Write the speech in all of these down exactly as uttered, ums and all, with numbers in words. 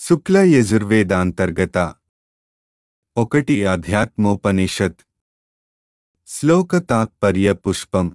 శుక్ల యజుర్వేదాంతర్గత ఒకటి అధ్యాత్మోపనిషత్ శ్లోక తాత్పర్య పుష్పం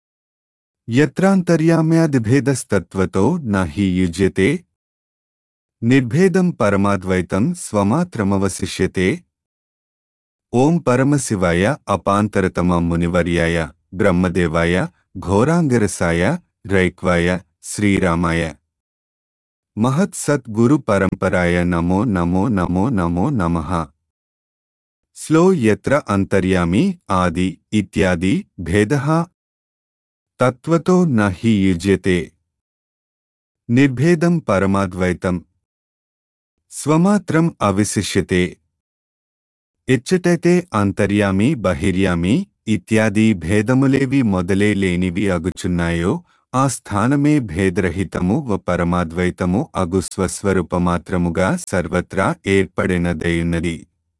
యత్రాంతర్యామ్యాదిభేదస్తత్వతో నహి యుజ్యతే నిర్భేదం పరమాద్వైతం స్వమాత్రమవశిష్యతే. ఓం పరమశివాయ అపాంతరతమ మునివర్యాయ బ్రహ్మదేవాయ ఘోరాంగరసాయ రైక్వాయ శ్రీరామాయ మహత్ సత్ గురు పరంపరాయ నమో నమో నమో నమో నమః. శ్లో యత్ర అంతర్యామి ఆది ఇత్యాది భేదః తత్వతో నహి యుజ్యతే నిర్భేదం పరమాద్వైతం స్వమాత్రం అవిశిష్యతే. ఎచ్చటైతే అంతర్యామి బహిర్యామి ఇత్యాది భేదములేవి మొదలే లేనివి అగుచున్నాయో ఆ స్థానమే భేదరహితము వ పరమాద్వైతము అగు స్వస్వరూపమాత్రముగా సర్వత్రా ఏర్పడినదయున్నది,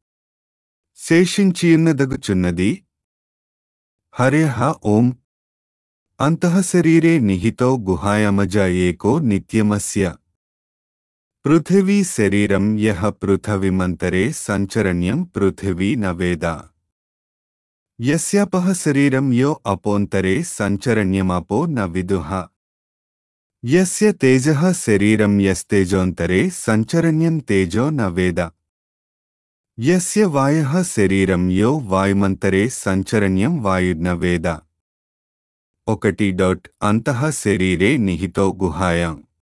శేషించియున్నదగుచున్నది. హరేః ఓం. అంతఃశరీరే నిహితో గుహాయామజ ఏకో నిత్యమస్య పృథివీ శరీరం యః పృథవిమంతరే సంచరణ్యం పృథివీ న వేద. యస్యాపః శరీరం యో అపోంతరే సంచరణ్యమపో న విదుః. యస్య తేజః శరీరం యస్తేజోంతరే సంచరణ్యం తేజో న వేద. యస్య వాయః శరీరం యో వాయుమంతరే సంచరణ్యం వాయుర్న వేద. ఒకటి డాట్ అంతః శరీరే నిహితో గుహాయాం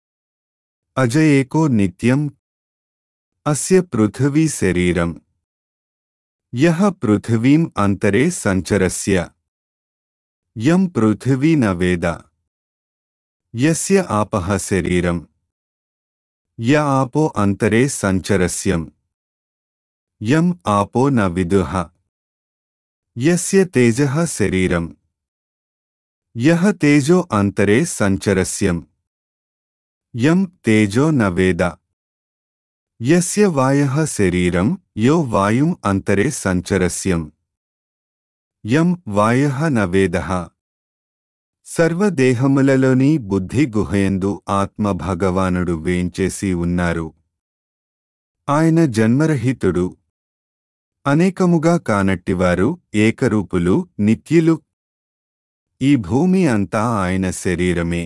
అజ ఏకో నిత్యం అస్య పృథివీ శరీరం యః పృథివీం అంతరే సంచరస్య యం పృథివీ న వేద. యస్య ఆపః శరీరం య ఆపో అంతరే సంచరస్యం యం ఆపో న విదుః. యస్య తేజః శరీరం యః తేజో అంతరే సంచరస్యం యం తేజో న వేద. యస్య వాయః శరీరం యో వాయుం అంతరే సంచరస్యం యం వాయః న వేదః. సర్వదేహములలోని బుద్ధి గుహయందు ఆత్మ భగవానుడు వేంచేసి ఉన్నారు. ఆయన జన్మరహితుడు, అనేకముగా కానట్టివారు, ఏకరూపులు, నిత్యులు. ఈ భూమి అంతా ఆయన శరీరమే.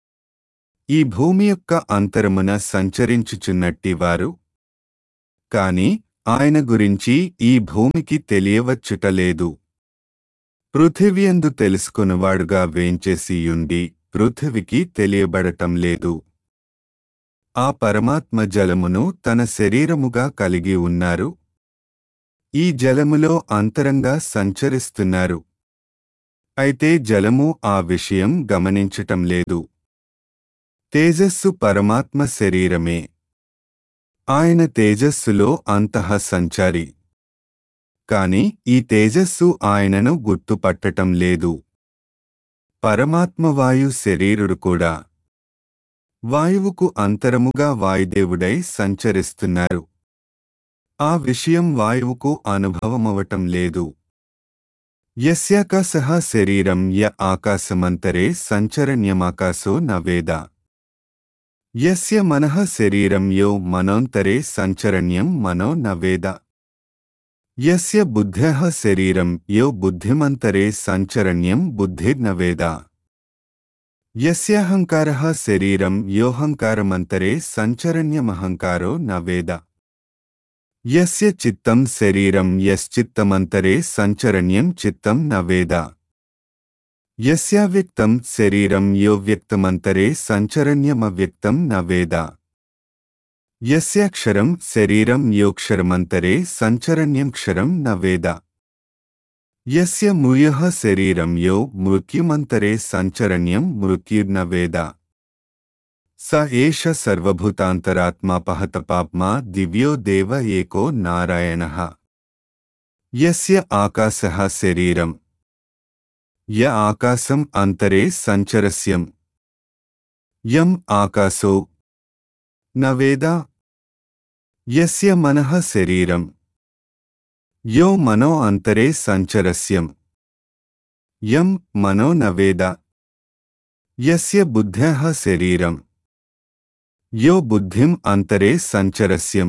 ఈ భూమి యొక్క అంతరమున సంచరించుచున్నట్టివారు. కాని ఆయన గురించి ఈ భూమికి తెలియవచ్చుటలేదు. పృథివియందు తెలుసుకునివాడుగా వేంచేసియుండి పృథివికి తెలియబడటం లేదు. ఆ పరమాత్మ జలమును తన శరీరముగా కలిగి ఉన్నారు. ఈ జలములో అంతరంగా సంచరిస్తున్నారు. అయితే జలము ఆ విషయం గమనించటం లేదు. తేజస్సు పరమాత్మ శరీరమే. ఆయన తేజస్సులో అంతః సంచారి. కాని ఈ తేజస్సు ఆయనను గుర్తుపట్టటం లేదు. పరమాత్మ వాయు శరీరుడు కూడా. వాయువుకు అంతరముగా వాయుదేవుడై సంచరిస్తున్నారు. ఆ విషయం వాయువుకు అనుభవమవటం లేదు. యస్యాకాశః శరీరం య ఆకాశమంతరే సంచరణ్యమాకాశో న వేద. యస్య మనః శరీరం యో మనోంతరే సంచరణ్యం మనో న వేద. యస్య బుద్ధ్యః శరీరం యో బుద్ధిమంతరే సంచరణ్యం బుద్ధిర్న వేద. యస్యాహంకారః శరీరం యోహంకారమంతరే సంచరణ్యమహంకారో న వేద. యస్య చిత్తం శరీరం యశ్చిత్తమంతరే సంచరణ్యం చిత్తం న వేద. యస్యావ్యక్తం శరీరం యో వ్యక్తమంతరే సంచరణ్యమవ్యక్తం న వేద. యస్యాక్షరం శరీరం యోక్షరమంతరే సంచరణ్యం క్షరం న వేద. యస్య మృయః శరీరం యో మృత్యుమంతరే సంచరణ్యం మృత్యుర్న వేద. స ఏష సర్వభూతాంతరాత్మా పహతపాప్మా దివ్యో దేవ ఏకో నారాయణః. యస్య ఆకాశః శరీరం య ఆకాశం అంతరే సంచరస్యం యం ఆకాశో న వేద. యస్య మనః శరీరం యో మనో అంతరే సంచరస్యం యం మనో న వేద. యస్య బుద్ధ్యః శరీరం యో బుద్ధిం అంతరే సంచరస్యం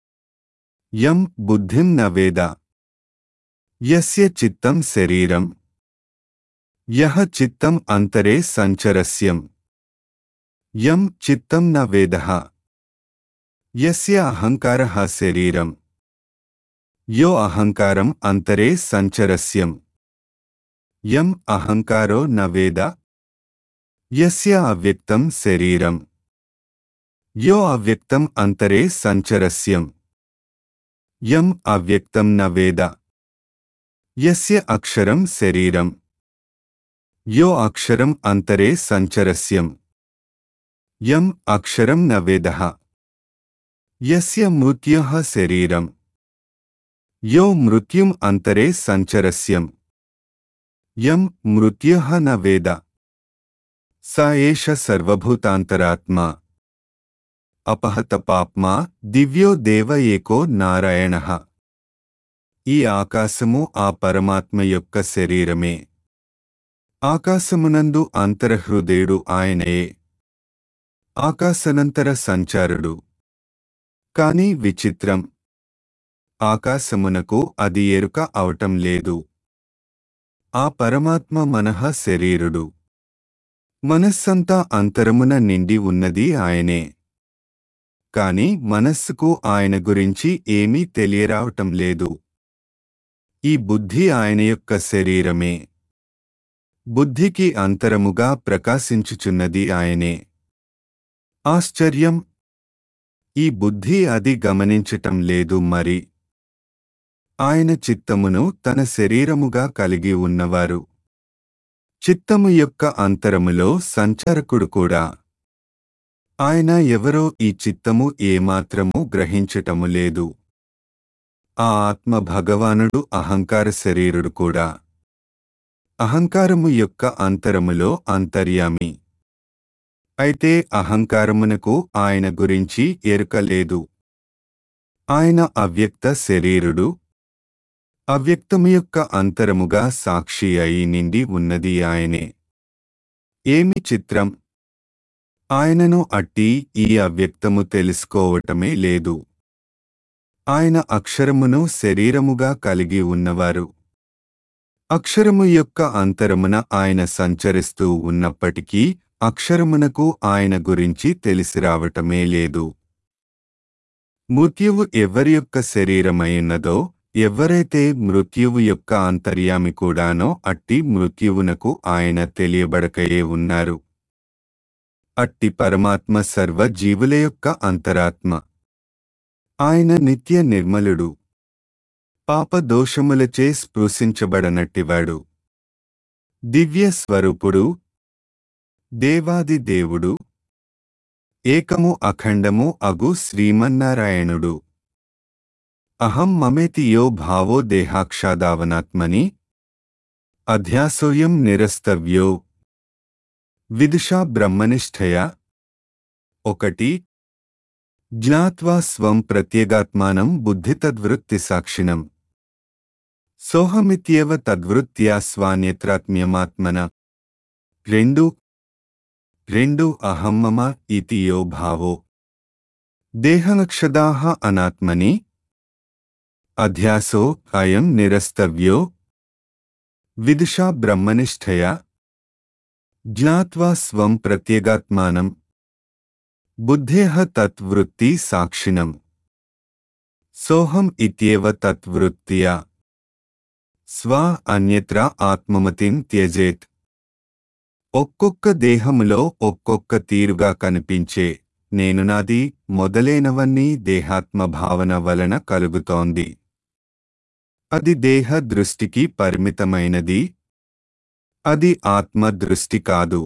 యం బుద్ధిం న వేద యస్య చిత్తం శరీరం యః చిత్తం అంతరే సంచరస్యం యం చిత్తం న వేదః యస్య అహంకారః శరీరం యో అహంకారం అంతరే సంచరస్యం యం అహంకారో న వేద యస్య అవ్యక్తం శరీరం యో అవ్యక్తం అంతరే సంచరస్యం యం అవ్యక్తం న వేద యస్య అక్షరం శరీరం యో అక్షరం అంతరే సంచరస్యం యం అక్షరం న వేదః యస్య మృత్యుః శరీరం యో మృత్యుం అంతరే సంచరస్యం యం మృత్యుః న వేద స ఏష సర్వభూతాంతరాత్మా అపహత పాప్మా దివ్యో దేవ ఏకో నారాయణః. ఈ ఆకాశము ఆ పరమాత్మ యొక్క శరీరమే. ఆకాశమునందు అంతరహృదయుడు ఆయనయే. ఆకాశనంతర సంచారుడు. కాని విచిత్రం, ఆకాశమునకు అది ఎరుక అవటం లేదు. ఆ పరమాత్మ మనః శరీరుడు. మనస్సంతా అంతరమున నిండి ఉన్నది ఆయనే. కాని మనస్సుకు ఆయన గురించి ఏమీ తెలియరావటం లేదు. ఈ బుద్ధి ఆయన యొక్క శరీరమే. బుద్ధికి అంతరముగా ప్రకాశించుచున్నది ఆయనే. ఆశ్చర్యం! ఈ బుద్ధి అది గమనించటం లేదు మరి. ఆయన చిత్తమును తన శరీరముగా కలిగి ఉన్నవారు. చిత్తము యొక్క అంతరములో సంచారకుడు కూడా. ఆయన ఎవరో ఈ చిత్తము ఏమాత్రము గ్రహించటము లేదు. ఆ ఆత్మ భగవానుడు అహంకార శరీరుడు కూడా. అహంకారము యొక్క అంతరములో అంతర్యామి. అయితే అహంకారమునకు ఆయన గురించి ఎరుక లేదు. ఆయన అవ్యక్త శరీరుడు. అవ్యక్తము యొక్క అంతరముగా సాక్షి అయి నిండి ఉన్నది ఆయనే. ఏమి చిత్రం! ఆయనను అట్టి ఈ అవ్యక్తము తెలుసుకోవటమే లేదు. ఆయన అక్షరమును శరీరముగా కలిగి ఉన్నవారు. అక్షరము యొక్క అంతరమున ఆయన సంచరిస్తూ ఉన్నప్పటికీ అక్షరమునకు ఆయన గురించి తెలిసిరావటమే లేదు. మృత్యువు ఎవరి యొక్క శరీరమైనదో, ఎవరైతే మృత్యువు యొక్క అంతర్యామి కూడానో అట్టి మృత్యువునకు ఆయన తెలియబడకయే ఉన్నారు. అట్టి పరమాత్మ సర్వ జీవుల యొక్క అంతరాత్మ. ఆయన నిత్య నిర్మలుడు. పాపదోషములచే స్పృశించబడనట్టివాడు. దివ్య స్వరూపుడు. దేవాది దేవుడు. ఏకము అఖండము అగు శ్రీమన్నారాయణుడు. అహం మమేతి యో భావో దేహాక్షాదావనాత్మని అధ్యాసోయం నిరస్తవ్యో విదుషా బ్రహ్మనిష్ఠయా. ఒకటి. జ్ఞాత్వా స్వం ప్రత్యేగాత్మానం బుద్ధితద్వృత్తి సాక్షిణం సోహమిత్యేవ తద్వృత్త్యా స్వాన్యత్రాత్మ్యమాత్మన. రెండు. రెండు అహం మమ ఇతి యో భావో దేహలక్షదాః అనాత్మని అధ్యాసో అయం నిరస్తవ్యో విదుషా బ్రహ్మనిష్ఠయా. జ్ఞాత్వా స్వం ప్రత్యేగాత్మానం బుద్ధేః తత్వృత్తి సాక్షిణం సోహం ఇత్యేవ తత్వృత్త్యా స్వ అన్యత్ర ఆత్మమతిం త్యజేత్. ఒక్కొక్క దేహములో ఒక్కొక్క తీరుగా కనిపించే నేను నాది మొదలైనవన్నీ దేహాత్మ భావన వలన కలుగుతోంది. అది దేహ దృష్టికి పరిమితమైనది. అది ఆత్మ దృష్టి కాదు.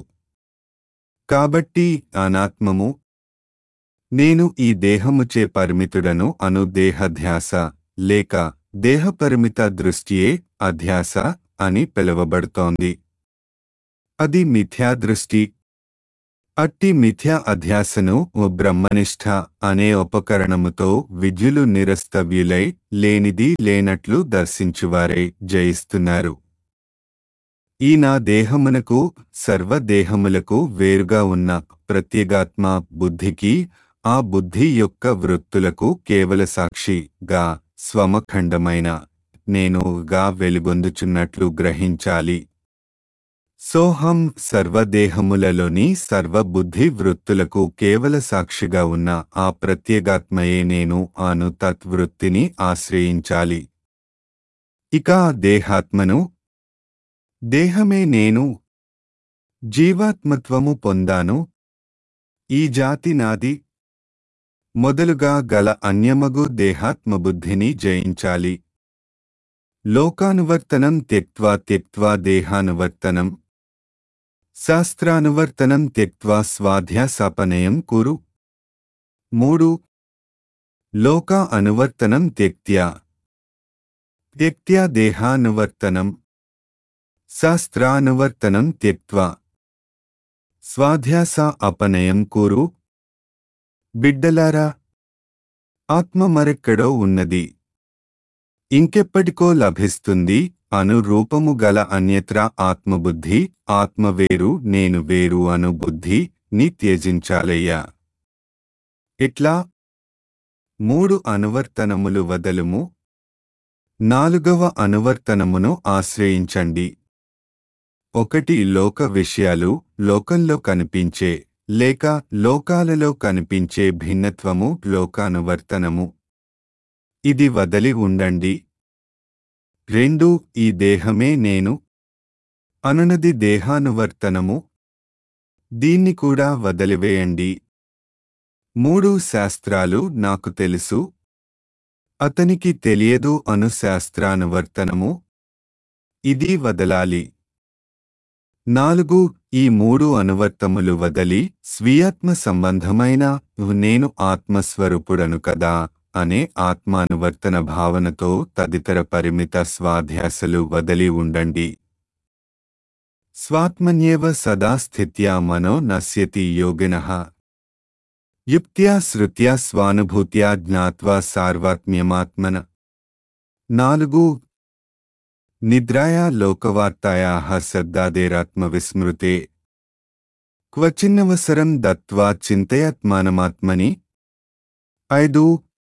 కాబట్టి అనాత్మము. నేను ఈ దేహముచే పరిమితుడను అను దేహధ్యాస లేక దేహపరిమిత దృష్టియే అధ్యాస అని పిలువబడుతోంది. అది మిథ్యాదృష్టి. అట్టి మిథ్యా అధ్యాసను బ్రహ్మనిష్ఠ అనే ఉపకరణముతో విద్యులు నిరస్తవ్యులై లేనిది లేనట్లు దర్శించువారై జయిస్తున్నారు. ఈ నా దేహమునకు సర్వదేహములకు వేరుగా ఉన్న ప్రత్యేగాత్మ బుద్ధికి ఆ బుద్ధి యొక్క వృత్తులకు కేవల సాక్షిగా స్వమఖండమైన నేనుగా వెలుగొందుచున్నట్లు గ్రహించాలి. సోహం సర్వదేహములలోని సర్వబుద్ధి వృత్తులకు కేవల సాక్షిగా ఉన్న ఆ ప్రత్యేగాత్మయే నేను అను తత్వృత్తిని ఆశ్రయించాలి. ఇక ఆ దేహాత్మను దేహమే నేను జీవాత్మత్వము పొందాను, ఈ జాతి నాది మొదలుగా గల అన్యమగు దేహాత్మబుద్ధిని జయించాలి. లోకానువర్తనం త్యక్త్వా త్యక్త్వా దేహానువర్తనం శాస్త్రానువర్తనం త్యక్త్వా స్వాధ్యాసాపనయం కురు. మూడు లోకా అనువర్తనం త్యక్త్యా త్యక్త్యా దేహానువర్తనం శాస్త్రానువర్తనం త్యక్త్వా స్వాధ్యాస అపనయం కురు. బిడ్డలారా, ఆత్మ మరెక్కడో ఉన్నది, ఇంకెప్పటికో లభిస్తుంది అను రూపము గల అన్యత్రా ఆత్మబుద్ధి, ఆత్మ వేరు నేను వేరు అను బుద్ధి ని త్యజించాలయ్యా. ఇట్లా మూడు అనువర్తనములు వదలుము, నాలుగవ అనువర్తనమును ఆశ్రయించండి. ఒకటి లోక విషయాలు, లోకంలో కనిపించే లేక లోకాలలో కనిపించే భిన్నత్వము లోకానువర్తనము, ఇది వదలి ఉండండి. రెండు ఈ దేహమే నేను అనునది దేహానువర్తనము, దీన్ని కూడా వదిలివేయండి. మూడు శాస్త్రాలు నాకు తెలుసు, అతనికి తెలియదు అను శాస్త్రానువర్తనము, ఇది వదలాలి. నాలుగు ఈ మూడు అనువర్తములు వదలి స్వీయాత్మ సంబంధమైన నేను ఆత్మస్వరూపుడను కదా అనే ఆత్మానువర్తన భావనతో తదితర పరిమిత స్వాధ్యాసలు వదలి ఉండండి. స్వాత్మన్యేవ సదా స్థిత్యా మనో నశ్యతి యోగినః యుక్త్యా శ్రుత్యా స్వానుభూత్యా జ్ఞాత్వా సార్వాత్మ్యమాత్మన. నాలుగు నిద్రాయా లోకవార్తాయాః శబ్దాదేరాత్మవిస్మృతే క్వచిన్నవసరం దత్వా చింతయాత్మానమాత్మని. ఐదు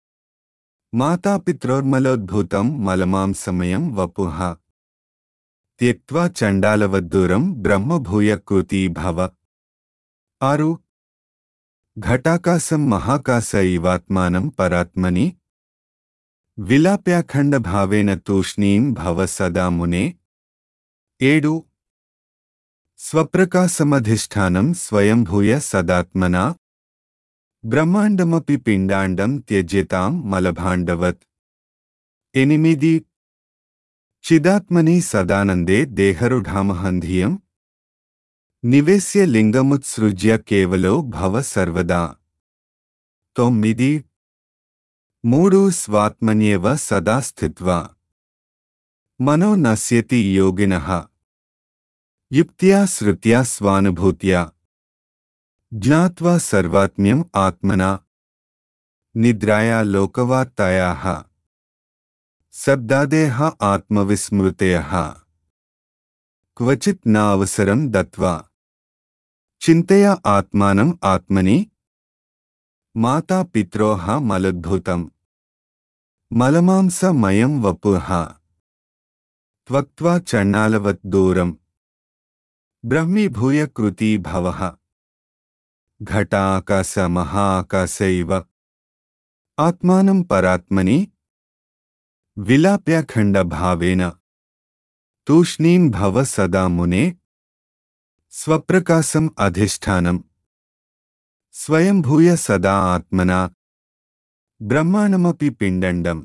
మాతాపిత్రోర్మలోద్భూతం మలమాంసమయం వపుః త్యక్త్వా చండాలవద్దూరం బ్రహ్మభూయకృతీ భవ. ఆరు ఘటాకాశం మహాకాశ ఇవాత్మానం పరాత్మని విలాప్యాఖండభావేన తూష్ణీం భవ సదా మునే. ఏడు స్వప్రకాశమధిష్టానం స్వయంభూయ సదాత్మనా బ్రహ్మాండమపి పిండాండం త్యజ్యతాం మలభాండవత్. ఎనిమిది చిదాత్మని సదానందే దేహరుఢామహంధియం నివేశ్య లింగముత్సృజ్య కేవలో భవ సర్వదా. తొమ్మిది మూడు స్వాత్మన్యేవ సదా స్థిత్వా మనో నశ్యతి యోగినః యుక్త్యా శ్రుత్యా స్వానుభూత్యా జ్ఞాత్వా సర్వాత్మ్యం ఆత్మనా. నిద్రాయా లోకవార్తాయాః శబ్దాదేః ఆత్మవిస్మృతయః క్వచిత్ న అవసరం దత్వా చింతయా ఆత్మానం ఆత్మని. మాతా పిత్రోః మలోద్భూతం మలమాంసమయం వపుః త్వక్త్వా చండాలవత్ దూరం బ్రహ్మీభూయ కృతీ భవః. ఘటా ఆకాశ మహా ఆకాశ ఇవ ఆత్మానం పరాత్మని విలాప్యాఖండ భావేన తూష్ణీం భవ సదా మునే. స్వప్రకాశం అధిష్టానం స్వయంభూయ సదా ఆత్మనా బ్రహ్మాండమపి పిండండం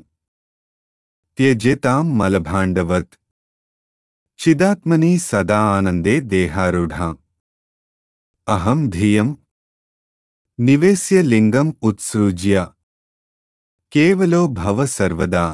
త్యజ్యతాం మలభాండవత్. చిదాత్మని సదా ఆనందే దేహారూఢా అహం ధియం నివేశ్య లింగం ఉత్సృజ్య కేవలో భవ సర్వదా.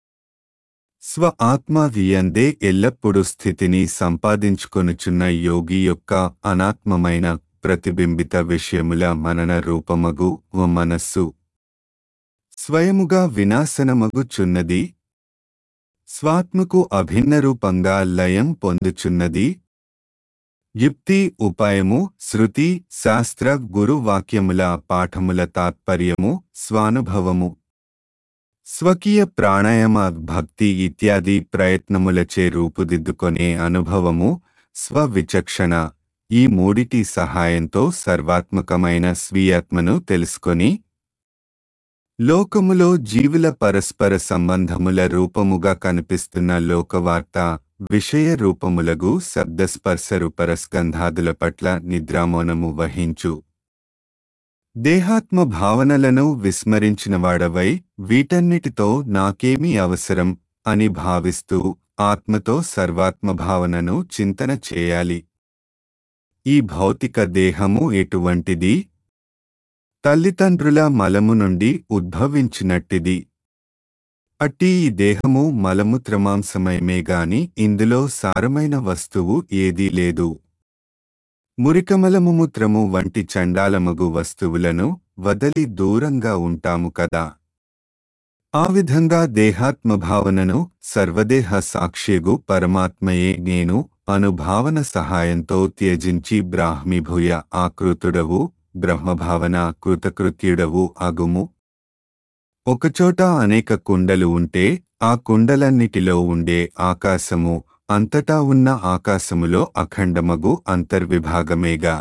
స్వ ఆత్మ వియందే ఎల్లప్పుడూ స్థితిని సంపాదించుకొనుచున్న యోగి యొక్క అనాత్మమైన ప్రతిబింబిత విషయముల మనన రూపమగు మనస్సు స్వయముగా వినాశనమగుచున్నది, స్వాత్మకు అభిన్న రూపంగా లయం పొందుచున్నది. యుక్తి ఉపాయము శృతి శాస్త్ర గురు వాక్యముల పాఠముల తాత్పర్యము స్వానుభవము స్వకీయ ప్రాణాయామ భక్తి ఇత్యాది ప్రయత్నములచే రూపుదిద్దుకొనే అనుభవము స్వవిచక్షణ ఈ మూడిటి సహాయంతో సర్వాత్మకమైన స్వీయాత్మను తెలుసుకొని లోకములో జీవుల పరస్పర సంబంధముల రూపముగా కనిపిస్తున్న లోకవార్త విషయ రూపములగు శబ్దస్పర్శ రూపరస్గంధాదుల పట్ల నిద్రామౌనము వహించు. దేహాత్మ భావనలను విస్మరించినవాడవై వీటన్నిటితో నాకేమీ అవసరం అని భావిస్తూ ఆత్మతో సర్వాత్మ భావనను చింతన చేయాలి. ఈ భౌతిక దేహము ఎటువంటిది? తల్లిదండ్రుల మలము నుండి ఉద్భవించినట్టిది. అట్టి ఈ దేహము మలమూత్రమాంసమయమే గాని ఇందులో సారమైన వస్తువు ఏదీ లేదు. మురికమలముమూత్రము వంటి చండాలమగు వస్తువులను వదలి దూరంగా ఉంటాము కదా. ఆ విధంగా దేహాత్మభావనను సర్వదేహ సాక్ష్యగు పరమాత్మయే నేను అనుభావన సహాయంతో త్యజించి బ్రాహ్మీభూయ ఆకృతుడవు బ్రహ్మభావన కృతకృత్యుడవు అగుము. ఒకచోట అనేక కుండలు ఉంటే ఆ కుండలన్నిటిలో ఉండే ఆకాశము అంతటా ఉన్న ఆకాశములో అఖండమగు అంతర్విభాగమేగా.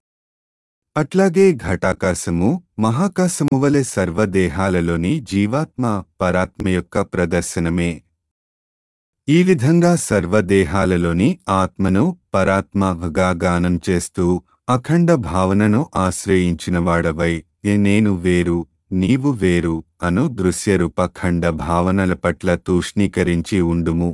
అట్లాగే ఘటాకాశము మహాకాశము వలె సర్వదేహాలలోని జీవాత్మ పరాత్మ యొక్క ప్రదర్శనమే. ఈ విధంగా సర్వదేహాలలోని ఆత్మను పరాత్మగా గానం చేస్తూ అఖండ భావనను ఆశ్రయించినవాడవై నేను వేరు నీవు వేరు అను దృశ్యరూప ఖండ భావనల పట్ల తూష్ణీకరించి ఉండుము.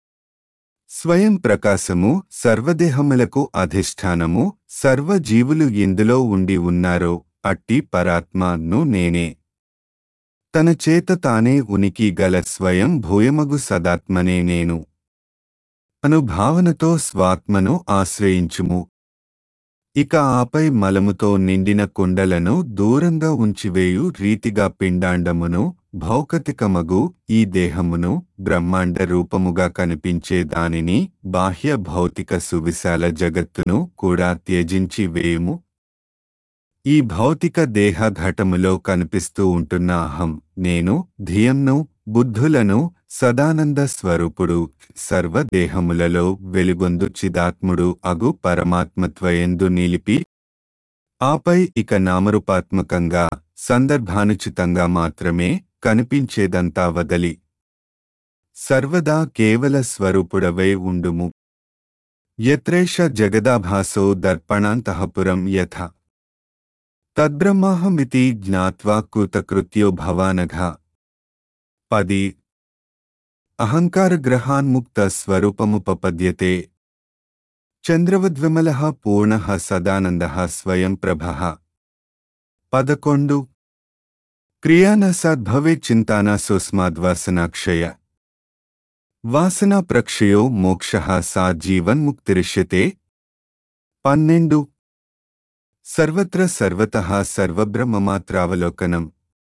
స్వయం ప్రకాశము సర్వదేహములకు అధిష్టానము సర్వజీవులు ఎందులో ఉండి ఉన్నారో అట్టి పరాత్మను నేనే. తన చేత తానే ఉనికి గల స్వయం భూయమగు సదాత్మనే నేను అనుభావనతో స్వాత్మను ఆశ్రయించుము. ఇక ఆపై మలముతో నిండిన కుండలను దూరంగా ఉంచివేయు రీతిగా పిండాండమును భౌకతికమగు ఈ దేహమును బ్రహ్మాండ రూపముగా కనిపించే దానిని బాహ్య భౌతిక సువిశాల జగత్తును కూడా త్యజించి వేయుము. ఈ భౌతిక దేహ ఘటములో కనిపిస్తూ ఉంటున్న అహం నేను ధియంను బుద్ధులను సదానంద స్వరూపుడు సర్వదేహములలో వెలుగొందు చిదాత్ముడు అగు పరమాత్మత్వయందు నిలిపి ఆపై ఇక నామరూపాత్మకంగా సందర్భానుచితంగా మాత్రమే కనిపించేదంతా వదలి సర్వదా కేవల స్వరూపుడవై ఉండుము. యత్రేష జగదాభాసో దర్పణాంతఃపురం యథ తద్బ్రహ్మాహమితి జ్ఞాత్వా కృతకృత్యో భవానఘ. పది అహంకారగ్రహాన్ముక్త స్వరూపముపపద్యతే చంద్రవద్విమలః పూర్ణః సదానందః స్వయం ప్రభః. పదకొండు క్రియాన సద్భవే చింతానా సుస్మాద్వాసనాక్షయ వాసనా ప్రక్షయో మోక్షః సా జీవన్ముక్తిరిష్యతే. పన్నెండు సర్వత్ర సర్వతః సర్వబ్రహ్మమాత్రావలోకనం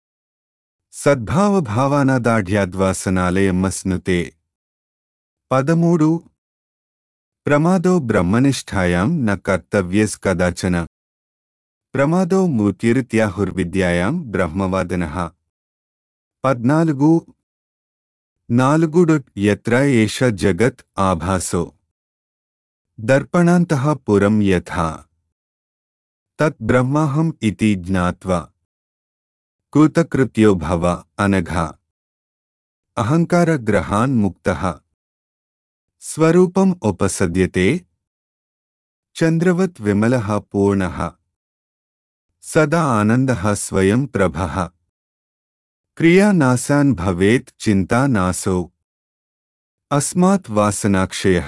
సద్భావభావానాదాఢ్యాద్వాసనాలయమస్నుతే. పదమూడు ప్రమాదో బ్రహ్మనిష్ఠాయాం న కర్తవ్యస్ కదాచన ప్రమాదో మూర్తిరిత్యాహుర్విద్యాయాం బ్రహ్మవాదనః. పద్నాలుగు నాలుగుడు యత్ర ఏష జగత్ ఆభాసో దర్పణాంతః పురం యథా తత్ బ్రహ్మాహం ఇతి జ్ఞాత్వా కృతకృత్యో భవ అనఘా. అహంకారగ్రహాన్ ముక్తః స్వరూపం ఉపసద్యతే చంద్రవత్ విమలః పూర్ణః సదా ఆనందః స్వయం ప్రభః. క్రియానాశాన్ భవేత్ చింతా నాశో అస్మాత్ వాసనాక్షయః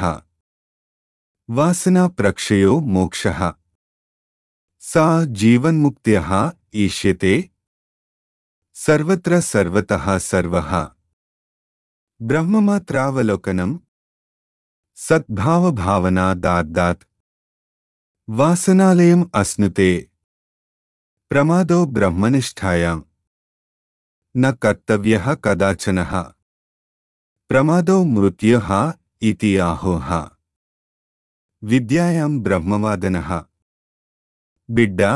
వాసనా ప్రక్షయో మోక్షః సా జీవన్ముక్త్యః ఈష్యతే. సర్వత్ర సర్వతః సర్వః బ్రహ్మమాత్రావలోకనం సద్భావభావనాదాద్దాత్ వాసనాలయం అస్నుతే. ప్రమాదో బ్రహ్మనిష్ఠాయాం న కర్తవ్యః కదాచనః ప్రమాదో మృత్యుః ఇతి ఆహోః. విద్యాయాం బ్రహ్మవాదనః. బిడ్డా,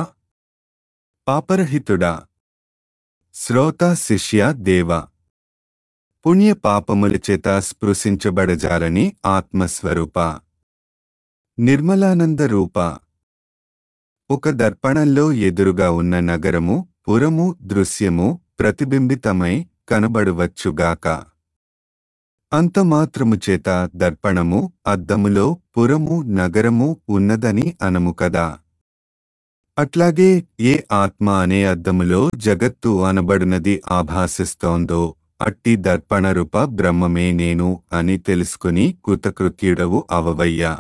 పాపరహితుడా, శ్రోత శిష్య దేవ, పుణ్య పాపముల చేత స్పృశించబడజాలని ఆత్మస్వరూప, నిర్మలానంద రూప, ఒక దర్పణంలో ఎదురుగా ఉన్న నగరము, పురము, దృశ్యము ప్రతిబింబితమై కనబడవచ్చుగాక. అంతమాత్రము చేత దర్పణము, అద్దములో పురము, నగరము ఉన్నదని అనము కదా. అట్లాగే ఏ ఆత్మ అనే అద్దములో జగత్తు అనబడునది ఆభాసిస్తోందో అట్టి దర్పణరూప బ్రహ్మమే నేను అని తెలుసుకుని కృతకృత్యుడవు అవవయ్యా.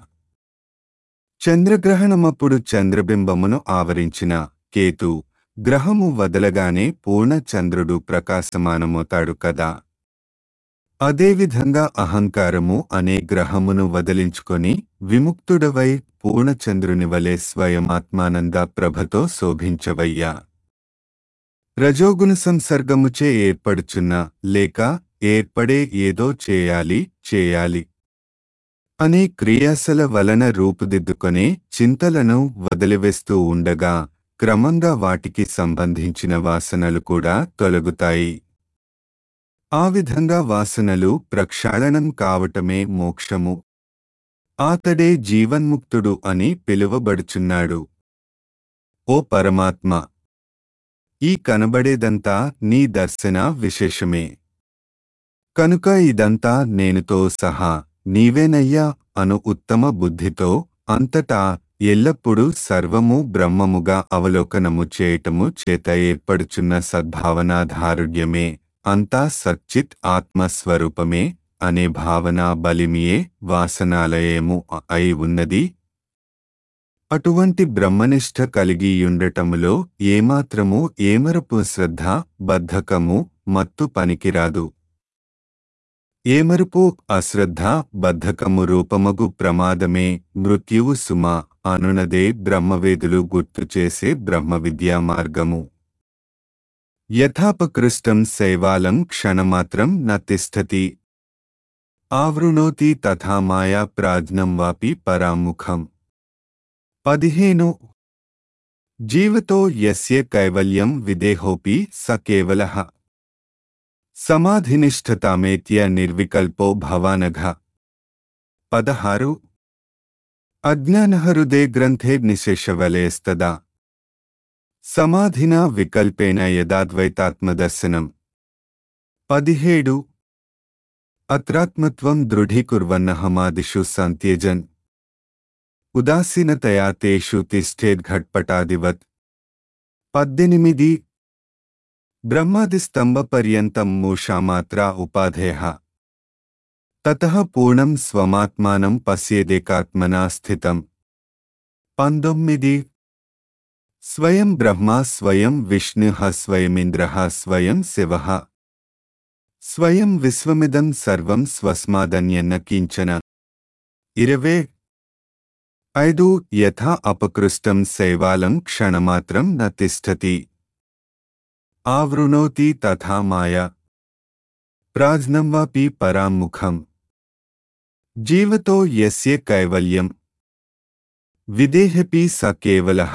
చంద్రగ్రహణమప్పుడు చంద్రబింబమును ఆవరించిన కేతు గ్రహము వదలగానే పూర్ణ చంద్రుడు ప్రకాశమానమవుతాడు కదా. అదేవిధంగా అహంకారము అనే గ్రహమును వదిలించుకొని విముక్తుడవై పూర్ణచంద్రుని వలె స్వయమాత్మానంద ప్రభతో శోభించవయ్యా. రజోగుణ సంసర్గముచే ఏర్పడుచున్న లేక ఏర్పడే ఏదో చేయాలి చేయాలి అనే క్రియాశల వలన రూపుదిద్దుకొనే చింతలను వదిలివేస్తూ ఉండగా క్రమంగా వాటికి సంబంధించిన వాసనలు కూడా తొలగుతాయి. ఆ విధంగా వాసనలు ప్రక్షాళనం కావటమే మోక్షము. ఆతడే జీవన్ముక్తుడు అని పిలువబడుచున్నాడు. ఓ పరమాత్మ, ఈ కనబడేదంతా నీ దర్శన విశేషమే. కనుక ఇదంతా నేనుతో సహా నీవేనయ్యా అను ఉత్తమ బుద్ధితో అంతటా ఎల్లప్పుడూ సర్వము బ్రహ్మముగా అవలోకనము చేయటము చేత ఏర్పడుచున్న సద్భావనాధారుణ్యమే, అంతా సచ్చిత్ ఆత్మస్వరూపమే అనే భావన బలిమియే వాసనాలయము అయి ఉన్నది. అటువంటి బ్రహ్మనిష్ఠ కలిగియుండటములో ఏమాత్రము ఏమరపు శ్రద్ధ, బద్ధకము, మత్తు పనికిరాదు. ఏమరుపు, అశ్రద్ధ, బద్ధకము రూపమగు ప్రమాదమే మృత్యువు సుమ అనునదే బ్రహ్మవేదులు గుర్తుచేసే బ్రహ్మవిద్యా మార్గము. యథాపకృష్టం శైవాలం క్షణమాత్రం న తిష్టతి, ఆవృణోతి తథా మాయా ప్రాజ్ఞం వాపి పరాముఖం. పదిహేను. జీవతో యస్య కైవల్యం విదేహోపి స కేవలః, సమాధినిష్ఠతామేత్య నిర్వికల్పో భవానఘ. పదహారు. అజ్ఞానహృదే గ్రంథే నిశేషవలయస్తదా, సమాధినా వికల్పేన యదాద్వైతాత్మదర్శనం. పదిహేడు. అత్రాత్మత్వం దృఢీకుర్వన్నహమాదిషు సంత్యజన్, ఉదాసీనతయా తేషు తిష్ఠేద్ఘట్పటాదివత్. పద్దెనిమిది. బ్రహ్మాదిస్తంభపర్యంతం మూషామాత్రా ఉపాధేః, తతః పూర్ణం స్వమాత్మానం పశ్యేదేకాత్మనా స్థితం. పంతొమ్మిది. స్వయం బ్రహ్మ స్వయం విష్ణుః స్వయమింద్రః స్వయం శివః, స్వయం విశ్వమిదం సర్వం స్వస్మాదన్యన్న కించన. ఇరవై ఐదు. యథా అపకృష్టం శైవాలం క్షణమాత్రం న తిష్టతి, ఆవృణోతి తథా మాయా ప్రాజ్ఞం వాపి పరాముఖం. జీవతో యస్య కైవల్యం విదేహపి స కేవలః,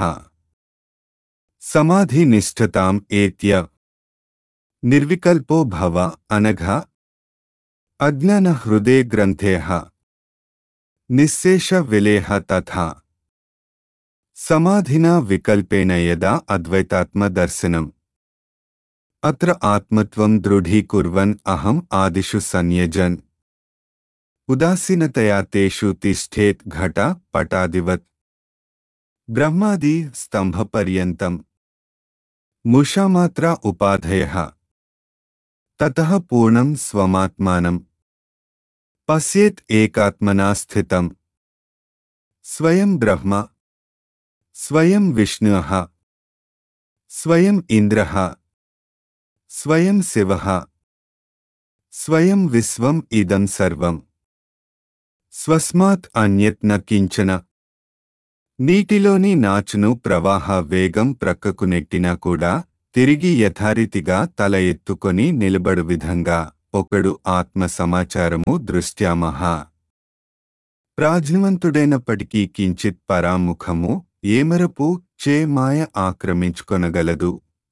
సమాధినిష్ఠతాం ఏత్య నిర్వికల్పో భవ అనఘ. అజ్ఞానహృదే గ్రంథేః నిశ్శేష విలేహ తథా, సమాధినా వికల్పేన యదా అద్వైతాత్మదర్శనం. అత్ర ఆత్మత్వం దృఢీకుర్వన్ అహం ఆదిషు సంయజన్, ఉదాసీనతయా తేషు తిష్ఠేత్ ఘట పటాదివత్. బ్రహ్మాది స్తంభపర్యంతం ముషామాత్రా ఉపాధయః, తతః పూర్ణం స్వమాత్మానం పశ్యేత్ ఏకాత్మనా స్థితం. స్వయం బ్రహ్మ స్వయం విష్ణుః స్వయం ఇంద్రః స్వయం శివః, స్వయం విశ్వం ఇదం సర్వం, స్వస్మాత్ అన్యత్ న కించన. నీటిలోని నాచును ప్రవాహ వేగం ప్రక్కకు నెట్టినా కూడా తిరిగి యథారీతిగా తల ఎత్తుకొని నిలబడు విధంగా ఒకడు ఆత్మ సమాచారము దృష్ట్యా మహా ప్రాజ్ఞవంతుడైనప్పటికీ కించిత్ పరాముఖము ఏమరపు చే మాయ ఆక్రమించుకొనగలదు.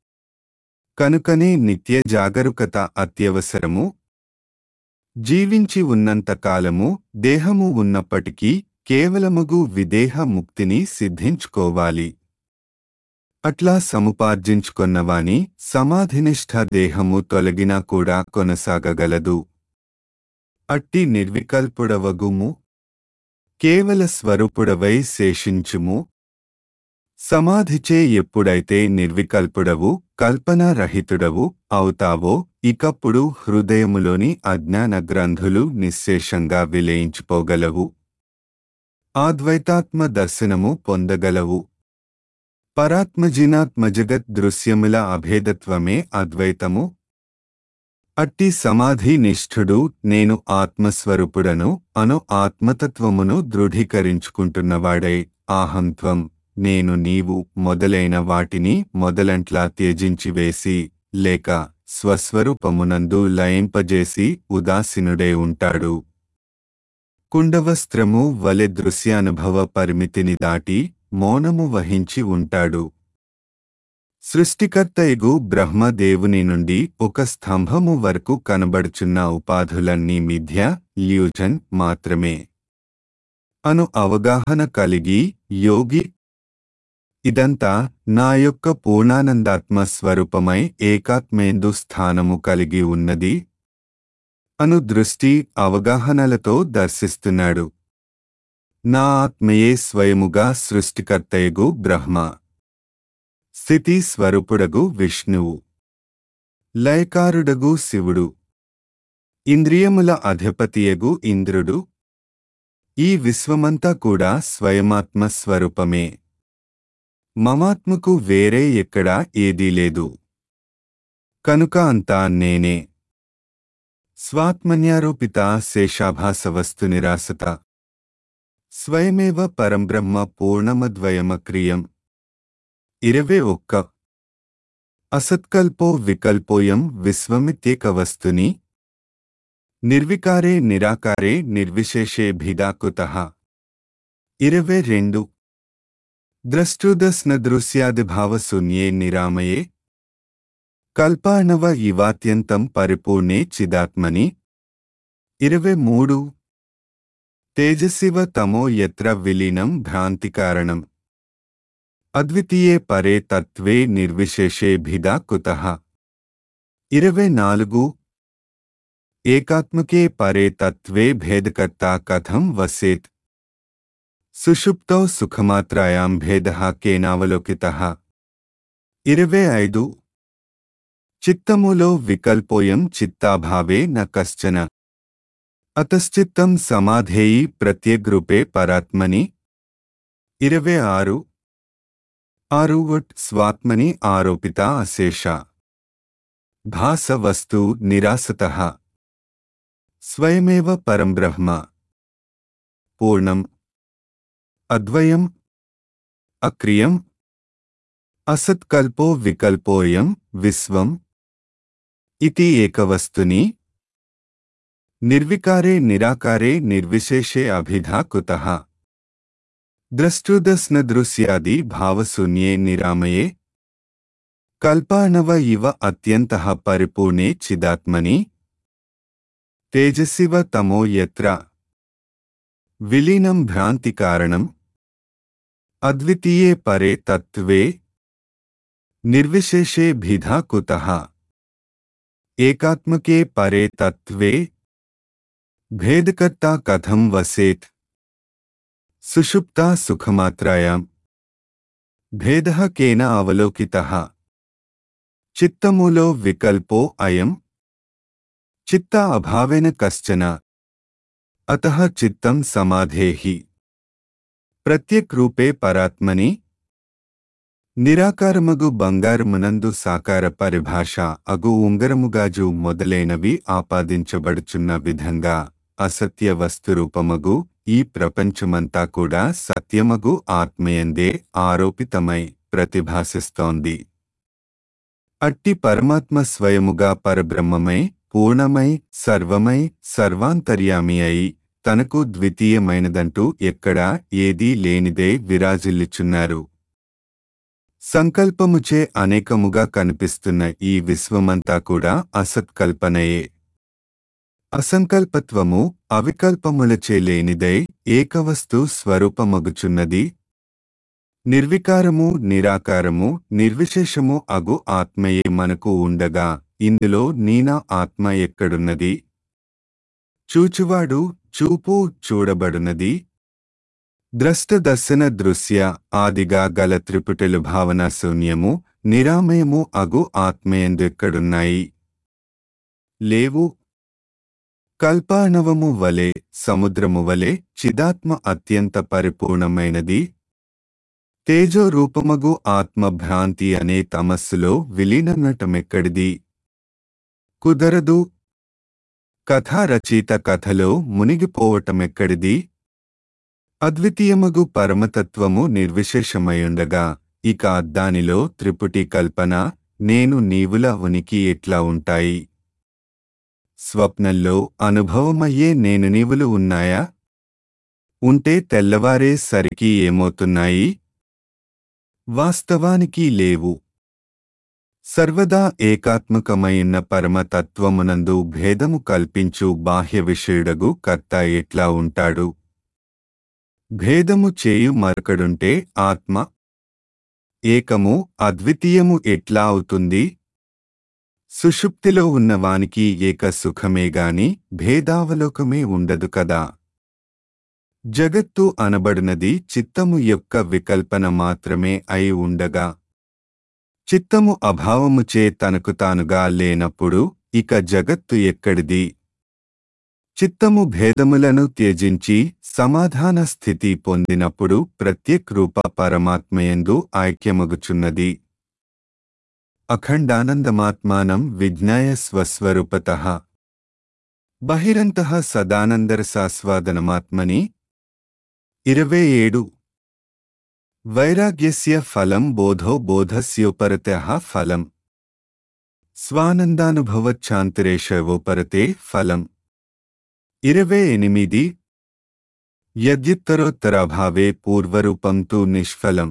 కనుకనే నిత్య జాగరూకత అత్యవసరము. జీవించి ఉన్నంతకాలము దేహము ఉన్నప్పటికీ కేవలముగు విదేహ ముక్తిని సిద్ధించుకోవాలి. అట్లా సముపార్జించుకొన్నవాని సమాధినిష్ఠ దేహము తొలగినా కూడా కొనసాగగలదు. అట్టి నిర్వికల్పుడవగుము. కేవల స్వరూపుడవై శేషించుము. సమాధిచే ఎప్పుడైతే నిర్వికల్పుడవు కల్పనారహితుడవు అవుతావో ఇకప్పుడు హృదయములోని అజ్ఞాన గ్రంథులు నిశ్శేషంగా విలయించిపోగలవు. ఆద్వైతాత్మ దర్శనము పొందగలవు. పరాత్మజినాత్మజగత్ దృశ్యముల అభేదత్వమే అద్వైతము. అట్టి సమాధి నిష్ఠుడు నేను ఆత్మస్వరూపుడను అను ఆత్మతత్వమును దృఢీకరించుకుంటున్నవాడై ఆహంత్వం నేను నీవు మొదలైన వాటిని మొదలంట్లా త్యజించివేసి లేక స్వస్వరూపమునందు లయింపజేసి ఉదాసీనుడై ఉంటాడు. కుండవస్త్రము వలె దృశ్యానుభవ పరిమితిని దాటి మౌనము వహించి ఉంటాడు. సృష్టికర్తయగు బ్రహ్మదేవుని నుండి ఒక స్తంభము వరకు కనబడుచున్న ఉపాధులన్నీ మిథ్య ల్యూజన్ మాత్రమే అను అవగాహన కలిగి యోగి ఇదంతా నా యొక్క పూర్ణానందాత్మ స్వరూపమై ఏకాత్మేందు స్థానము కలిగి ఉన్నది అను దృష్టి అవగాహనలతో దర్శిస్తున్నాడు. నా ఆత్మయే స్వయముగా సృష్టికర్తయగు బ్రహ్మ, స్థితి స్వరూపుడగు విష్ణువు, లయకారుడగు శివుడు, ఇంద్రియముల అధిపతియగు ఇంద్రుడు. ఈ విశ్వమంతా కూడా స్వయమాత్మ స్వరూపమే. మమాత్మకు వేరే ఎక్కడా ఏదీ లేదు. కనుక అంతా నేనే. స్వాత్మన్యారోపిత శేషాభాసవస్తు నిరాసత స్వయమేవ పరంబ్రహ్మ పూర్ణమద్వయమక్రియం. ఇరవై ఒక్క అసత్కల్పో వికల్పోయం విశ్వమిత్యేకవస్తుని నిర్వికారే నిరాకారే నిర్విశేషే భిదాకుతః. ఇరవై రెండు ద్రష్టృదస్నదృశ్యాదిభావశూన్యే నిరామయే కల్పార్ణవ ఇవాత్యంతం పరిపూర్ణే చిదాత్మని. ఇరవై మూడు తేజస్సివ తమో యత్ర విలీనం భ్రాంతికారణం అద్వితీయే పరే తత్వే నిర్విశేషే భిదా కుతః. ఇరవై నాలుగు ఏకాత్మకే పరే తత్వే భేదకర్తా కథం వసేత్ సుషుప్తో సుఖమాత్రాయాం భేదః కేనావలోకితః. ఇరవై ఐదు చిత్తములో వికల్పోయం చిత్తాభావే న కశ్చన అతశ్చిత్తం సమాధేయి ప్రత్యేగ్రూపే పరాత్మని. ఇరవై ఆరు ఆరు వట్ స్వాత్మని ఆరోపిత అశేష భాస వస్తు నిరాసతః స్వయమేవ పరంబ్రహ్మ పూర్ణం అద్వయం అక్రియం అసత్కల్పో వికల్పోయం విశ్వం ఇతి ఏకవస్తుని నిర్వికారే నిరాకారే నిర్విశేషే అభిధా కుతః. ద్రష్టృదస్నదృశ్యాది భావశూన్యే నిరామయే కల్పార్ణవ ఇవ అత్యంతః పరిపూర్ణే చిదాత్మని తేజస్సివ తమో యత్ర విలీనం భ్రాంతికారణం అద్వితీయే పరే తత్వే నిర్విశేషే భిదా కుతః. ఏకాత్మకే పరే తత్వే భేదకర్తా కథం వసేత్ సుషుప్తా సుఖమాత్రాయాం భేదః కేన అవలోకితః. చిత్తమూలో వికల్పో అయం చిత్త అభావేన కశ్చన అతః చిత్తం సమాధేహి ప్రత్యేక్ రూపే పరాత్మని. నిరాకారమగు బంగారమునందు సాకార పరిభాష అగు ఉంగరముగాజు మొదలైనవి ఆపాదించబడుచున్న విధంగా అసత్య వస్తురూపమగు ఈ ప్రపంచమంతా కూడా సత్యమగు ఆత్మయందే ఆరోపితమై ప్రతిభాసిస్తోంది. అట్టి పరమాత్మ స్వయముగా పరబ్రహ్మమై పూర్ణమై సర్వమై సర్వాంతర్యామి అయి తనకు ద్వితీయమైనదంటూ ఎక్కడా ఏదీ లేనిదే విరాజిల్లుచున్నారు. సంకల్పముచే అనేకముగా కనిపిస్తున్న ఈ విశ్వమంతా కూడా అసత్కల్పనయే. అసంకల్పత్వము అవికల్పములచే లేనిదై ఏకవస్తు స్వరూపమగుచున్నది. నిర్వికారము నిరాకారము నిర్విశేషము అగు ఆత్మయే మనకు ఉండగా ఇందులో నీనా ఆత్మ ఎక్కడున్నది? చూచువాడు చూపు చూడబడునది. ద్రష్ట దర్శన దృశ్య ఆదిగా గల త్రిపుటలు భావన శూన్యము నిరామయము అగు ఆత్మయందెక్కడున్నాయి? లేవు. కల్పాణవము వలె సముద్రము వలె చిదాత్మ అత్యంత పరిపూర్ణమైనది. తేజో రూపమగు ఆత్మ భ్రాంతి అనే తమస్సులో విలీనమటమెక్కడిది? కుదరదు. కథారచయిత కథలో మునిగిపోవటమెక్కడిది? అద్వితీయమగు పరమతత్వము నిర్విశేషమయుండగా ఇక దానిలో త్రిపుటి కల్పన నేను నీవుల ఉనికి ఎట్లా ఉంటాయి? స్వప్నంలో అనుభవమయ్యే నేను నీవులు ఉన్నాయా? ఉంటే తెల్లవారే సరికి ఏమవుతున్నాయి? వాస్తవానికి లేవు. సర్వదా ఏకాత్మకమైన పరమతత్వమునందు భేదము కల్పించు బాహ్య విషయుడగు కర్త ఎట్లా ఉంటాడు? భేదము చేయు మరొకడుంటే ఆత్మ ఏకము అద్వితీయము ఎట్లా అవుతుంది? సుషుప్తిలో ఉన్నవానికి ఏక సుఖమేగాని భేదావలోకమే ఉండదు కదా. జగత్తు అనబడినది చిత్తము యొక్క వికల్పన మాత్రమే అయి ఉండగా చిత్తము అభావముచే తనకు తానుగా లేనప్పుడు ఇక జగత్తు ఎక్కడిది? చిత్తము భేదములను త్యజించి సమాధాన స్థితి పొందినప్పుడు ప్రత్యేక్ రూప పరమాత్మయందు ఐక్యమగుచున్నది. అఖండానందమాత్మానం విజ్ఞాయ స్వస్వరూపతః బహిరంతః సదానందరసాస్వాదనమాత్మని. ఇరవై ఏడు. వైరాగ్యస్య ఫలం బోధో బోధస్యోపరతః ఫలం స్వానందానుభవచ్ఛాంతిరేషవోపరతే ఫలం. ఇరవై ఎనిమిది. యద్యుత్తరోత్తరాభావే పూర్వరూపం తు నిష్ఫలం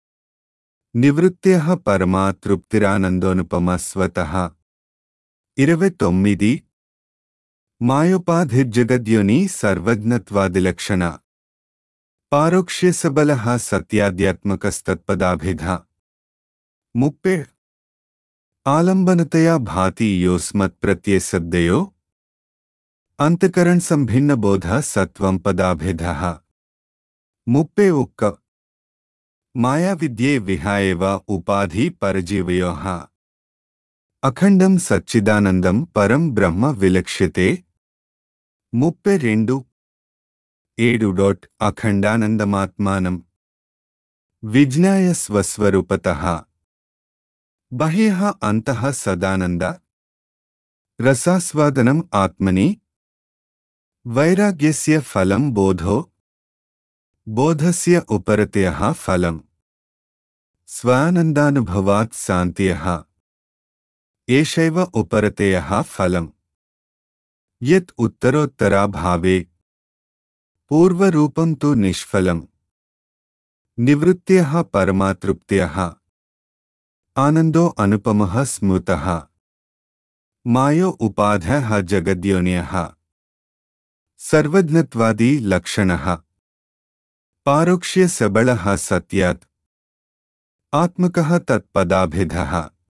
నివృత్త్యః పరమా తృప్తిరానందోనుపమ స్వతః. ఇరవై తొమ్మిది. మాయోపాధిర్జగద్యోని సర్వజ్ఞత్వాదిలక్షణ పారోక్ష్యసబలః సత్యాద్యాత్మకస్తత్పదాభిధ. ముప్పై. ఆలంబనతయా భాతి యోస్మత్ప్రత్యయశబ్దయో అంతఃకరణ సంభిన్న బోధ సత్వం పదాభిధః. ముప్పై ఒక్క. మాయావిద్యే విహాయేవ ఉపాధి పరజీవయోః అఖండం సచ్చిదానందం పరం బ్రహ్మ విలక్ష్యతే. ముప్పై రెండు. ఏడు. అఖండానందమాత్మానం విజ్ఞాయ స్వస్వరూపతః బహ్యః అంతః సదానంద రసాస్వాదనం ఆత్మని. వైరాగ్యస్య ఫలం బోధో బోధస్య ఉపరతయః ఫలం స్వానందానుభవాత్ శాంత్యః ఏషైవ ఉపరతయః ఫలం. యత్ ఉత్తరోత్తరాభావే పూర్వరూపం తు నిష్ఫలం నివృత్త్యః పరమాతృప్త్యః ఆనందో అనుపమః స్మృతః మాయో ఉపాధయః జగద్యోన్యః సర్వజ్ఞత్వాది లక్షణః పారోక్ష్యసబళః సత్యాత్ ఆత్మకః తత్పదాభిధః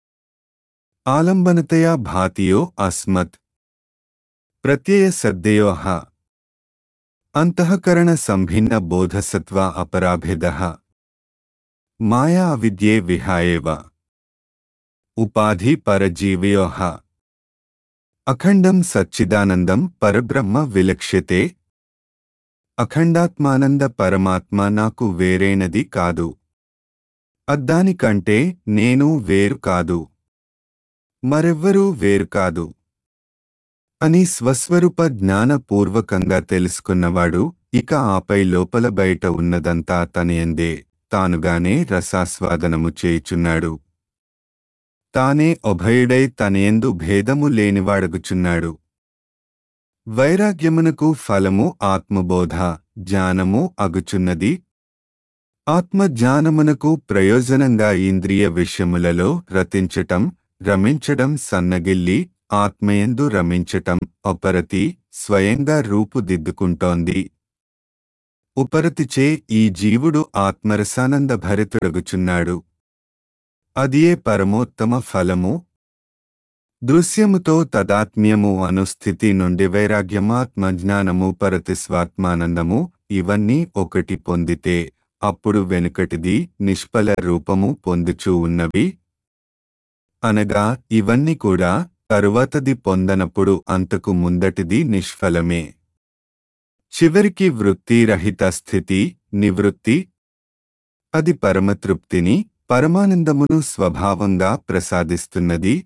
ఆలంబనతయా భాతియో అస్మత్ ప్రత్యయశబ్దయోః అంతఃకరణ సంభిన్న బోధసత్వ అపరాభిధః మాయా అవిద్యే విహాయేవ ఉపాధి పరజీవయోః అఖండం సచ్చిదానందం పరబ్రహ్మ విలక్ష్యతే. అఖండాత్మానంద పరమాత్మ నాకు వేరైనది కాదు. అద్దానికంటే నేను వేరు కాదు. మరెవ్వరూ వేరు కాదు అని స్వస్వరూప జ్ఞానపూర్వకంగా తెలుసుకున్నవాడు ఇక ఆపై లోపల బయట ఉన్నదంతా తనయందే తానుగానే రసాస్వాదనము చేయుచున్నాడు. తానే అభయుడై తనయందు భేదము లేనివాడగుచున్నాడు. వైరాగ్యమునకు ఫలము ఆత్మబోధ జ్ఞానము అగుచున్నది. ఆత్మజ్ఞానమునకు ప్రయోజనంగా ఇంద్రియ విషయములలో రతించటం, రమించడం, సన్నగిల్లి ఆత్మయందు రమించటం అపరతి స్వయంగా రూపుదిద్దుకుంటోంది. ఉపరతిచే ఈ జీవుడు ఆత్మరసానంద భరితుడగుచున్నాడు. అదియే పరమోత్తమ ఫలము. దృశ్యముతో తదాత్మ్యము అను స్థితి నుండి వైరాగ్యమాత్మజ్ఞానము పరతిస్వాత్మానందము ఇవన్నీ ఒకటి పొందితే అప్పుడు వెనుకటిది నిష్ఫల రూపము పొందుచూ ఉన్నవి. అనగా ఇవన్నీ కూడా తరువాతది పొందనప్పుడు అంతకు ముందటిది నిష్ఫలమే. చివరికి వృత్తిరహిత స్థితి నివృత్తి. అది పరమతృప్తిని పరమానందమును స్వభావంగా ప్రసాదిస్తున్నది.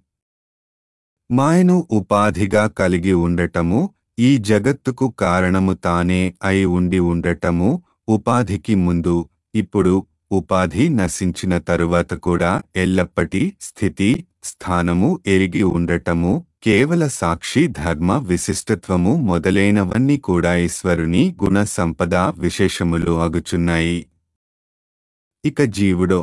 మాయను ఉపాధిగా కలిగి ఉండటము, ఈ జగత్తుకు కారణము తానే అయి ఉండి ఉండటము, ఉపాధికి ముందు, ఇప్పుడు, ఉపాధి నశించిన తరువాత కూడా ఎల్లప్పటి స్థితి స్థానము ఎరిగి ఉండటము, కేవల సాక్షి ధర్మ విశిష్టత్వము మొదలైనవన్నీ కూడా ఈశ్వరుని గుణ సంపద విశేషములు అగుచున్నాయి. ఇక జీవుడో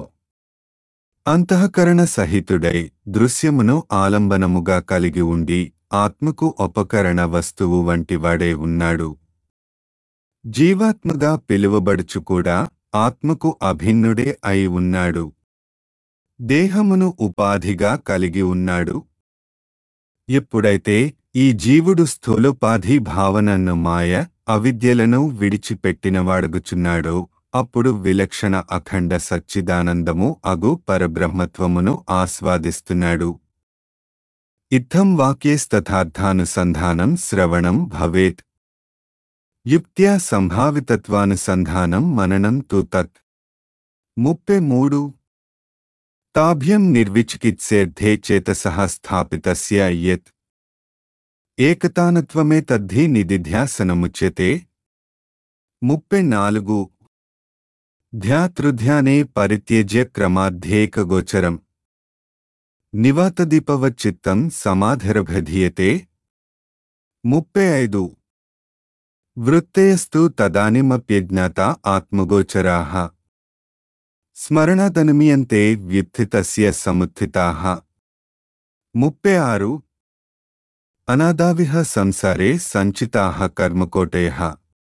అంతఃకరణ సహితుడై దృశ్యమును ఆలంబనముగా కలిగి ఉండి ఆత్మకు ఉపకరణ వస్తువు వంటివాడే ఉన్నాడు. జీవాత్మగా పిలువబడుచు కూడా ఆత్మకు అభిన్నుడే అయి ఉన్నాడు. దేహమును ఉపాధిగా కలిగి ఉన్నాడు. ఎప్పుడైతే ఈ జీవుడు స్థూలోపాధి భావనను మాయ అవిద్యలను విడిచిపెట్టినవాడగుచున్నాడో అప్పుడు విలక్షణ అఖండ సచ్చిదానందము అగు పరబ్రహ్మత్వమును ఆస్వాదిస్తున్నాడు. ఇత్థం వాక్యేస్తథార్థానుసంధానం శ్రవణం భవేత్. యుక్త్యా సంభావితత్వానుసంధానం మననం తు తత్. ముప్పై మూడు. తాభ్యం నిర్విచికిత్సేర్థే చేతసః స్థాపితస్య యత్ ఏకతానత్వమే తద్ధి నిదిధ్యాసనముచ్యతే. ముప్పై నాలుగు. ధ్యాతృధ్యానే పరిత్యజ్య క్రమాధ్యేకగోచరం నివాతదీపవచ్చిత్తం సమాధిరభిధీయతే. ముప్పై ఐదు. వృత్తయస్తు తదానిమప్యజ్ఞాత ఆత్మగోచరాః స్మరణాదనుమీయంతే వ్యుత్థితస్య సముత్థితాః. ముప్పై ఆరు. అనాదావిహ సంసారే సంచితాః కర్మకోటయః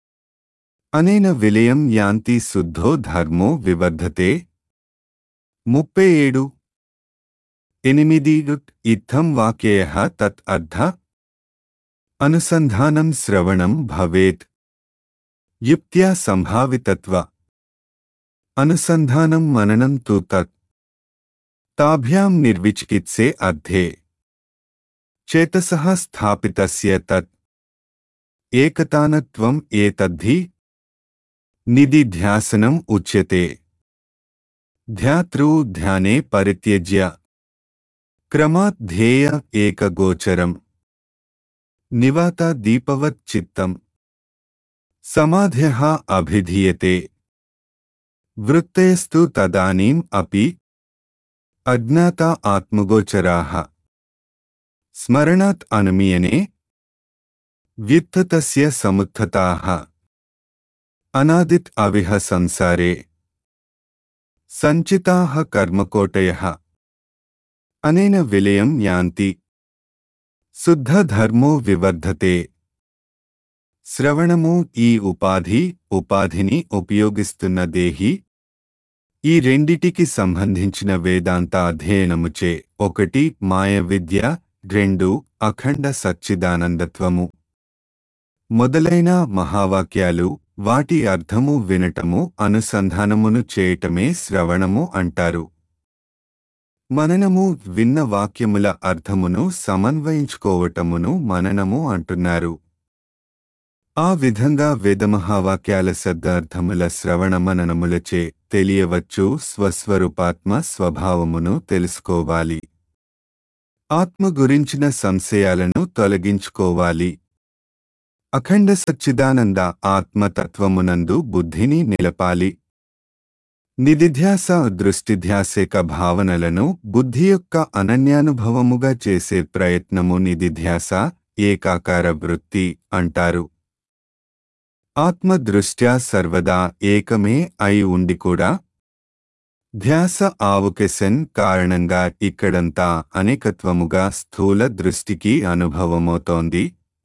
అనేన విలయం యాంతి శుద్ధో ధర్మో వివర్ధతే. ముప్పై ఏడు. ఎనిమిది. ఇత్థం వాక్యయః తత్ అర్థ అనుసంధానం శ్రవణం భవేత్. యుక్త్యా సంభావితత్వ అనుసంధానం మననం తు తత్. తాభ్యాం నిర్విచికిత్సే అర్థే చేతసః స్థాపితస్య తత్ ఏకతానత్వం ఏతద్ధి నిదిధ్యాసనం ఉచ్యతే. ధ్యాతృ ధ్యానే పరిత్యజ్య క్రమాత్ ధ్యేయ ఏకగోచరం నివాత దీపవత్ చిత్తం సమాధ్యః అభిధీయతే. వృత్తయస్తు తదానీం అపి అజ్ఞాత ఆత్మగోచరాః స్మరణాత్ అనుమీయనే వ్యుత్థితస్య సముత్థతాః అనాదిత్ అవిహ సంసారే సంచితాః కర్మకోటయః అనేన విలయం యాంతి శుద్ధ ధర్మో వివర్ధతే. శ్రవణము ఈ ఉపాధి ఉపాధిని ఉపయోగిస్తున్న దేహి. ఈ రెండిటికి సంబంధించిన వేదాంత అధ్యయనముచే ఒకటి మాయ విద్య, రెండు అఖండ సచ్చిదానందత్వము మొదలైన మహావాక్యాలు వాటి అర్థము వినటము అనుసంధానమును చేయటమే శ్రవణము అంటారు. మననము విన్న వాక్యముల అర్థమును సమన్వయించుకోవటమును మననము అంటున్నారు. ఆ విధంగా వేదమహావాక్యాల శబ్దార్థముల శ్రవణ మననములచే తెలియవచ్చు. స్వస్వరూపాత్మ స్వభావమును తెలుసుకోవాలి. ఆత్మ గురించిన సంశయాలను తొలగించుకోవాలి. అఖండ సచ్చిదానంద ఆత్మతత్వమునందు బుద్ధిని నిలపాలి. నిదిధ్యాస దృష్టిధ్యాసేక భావనలను బుద్ధి యొక్క అనన్యానుభవముగా చేసే ప్రయత్నము నిదిధ్యాస, ఏకాకార వృత్తి అంటారు. ఆత్మ దృష్ట్యా సర్వదా ఏకమే అయి ఉండి కూడా ధ్యాస ఆవకేశన్ కారణంగా ఇక్కడంతా అనేకత్వముగా స్థూల దృష్టికి అనుభవమవుతోంది.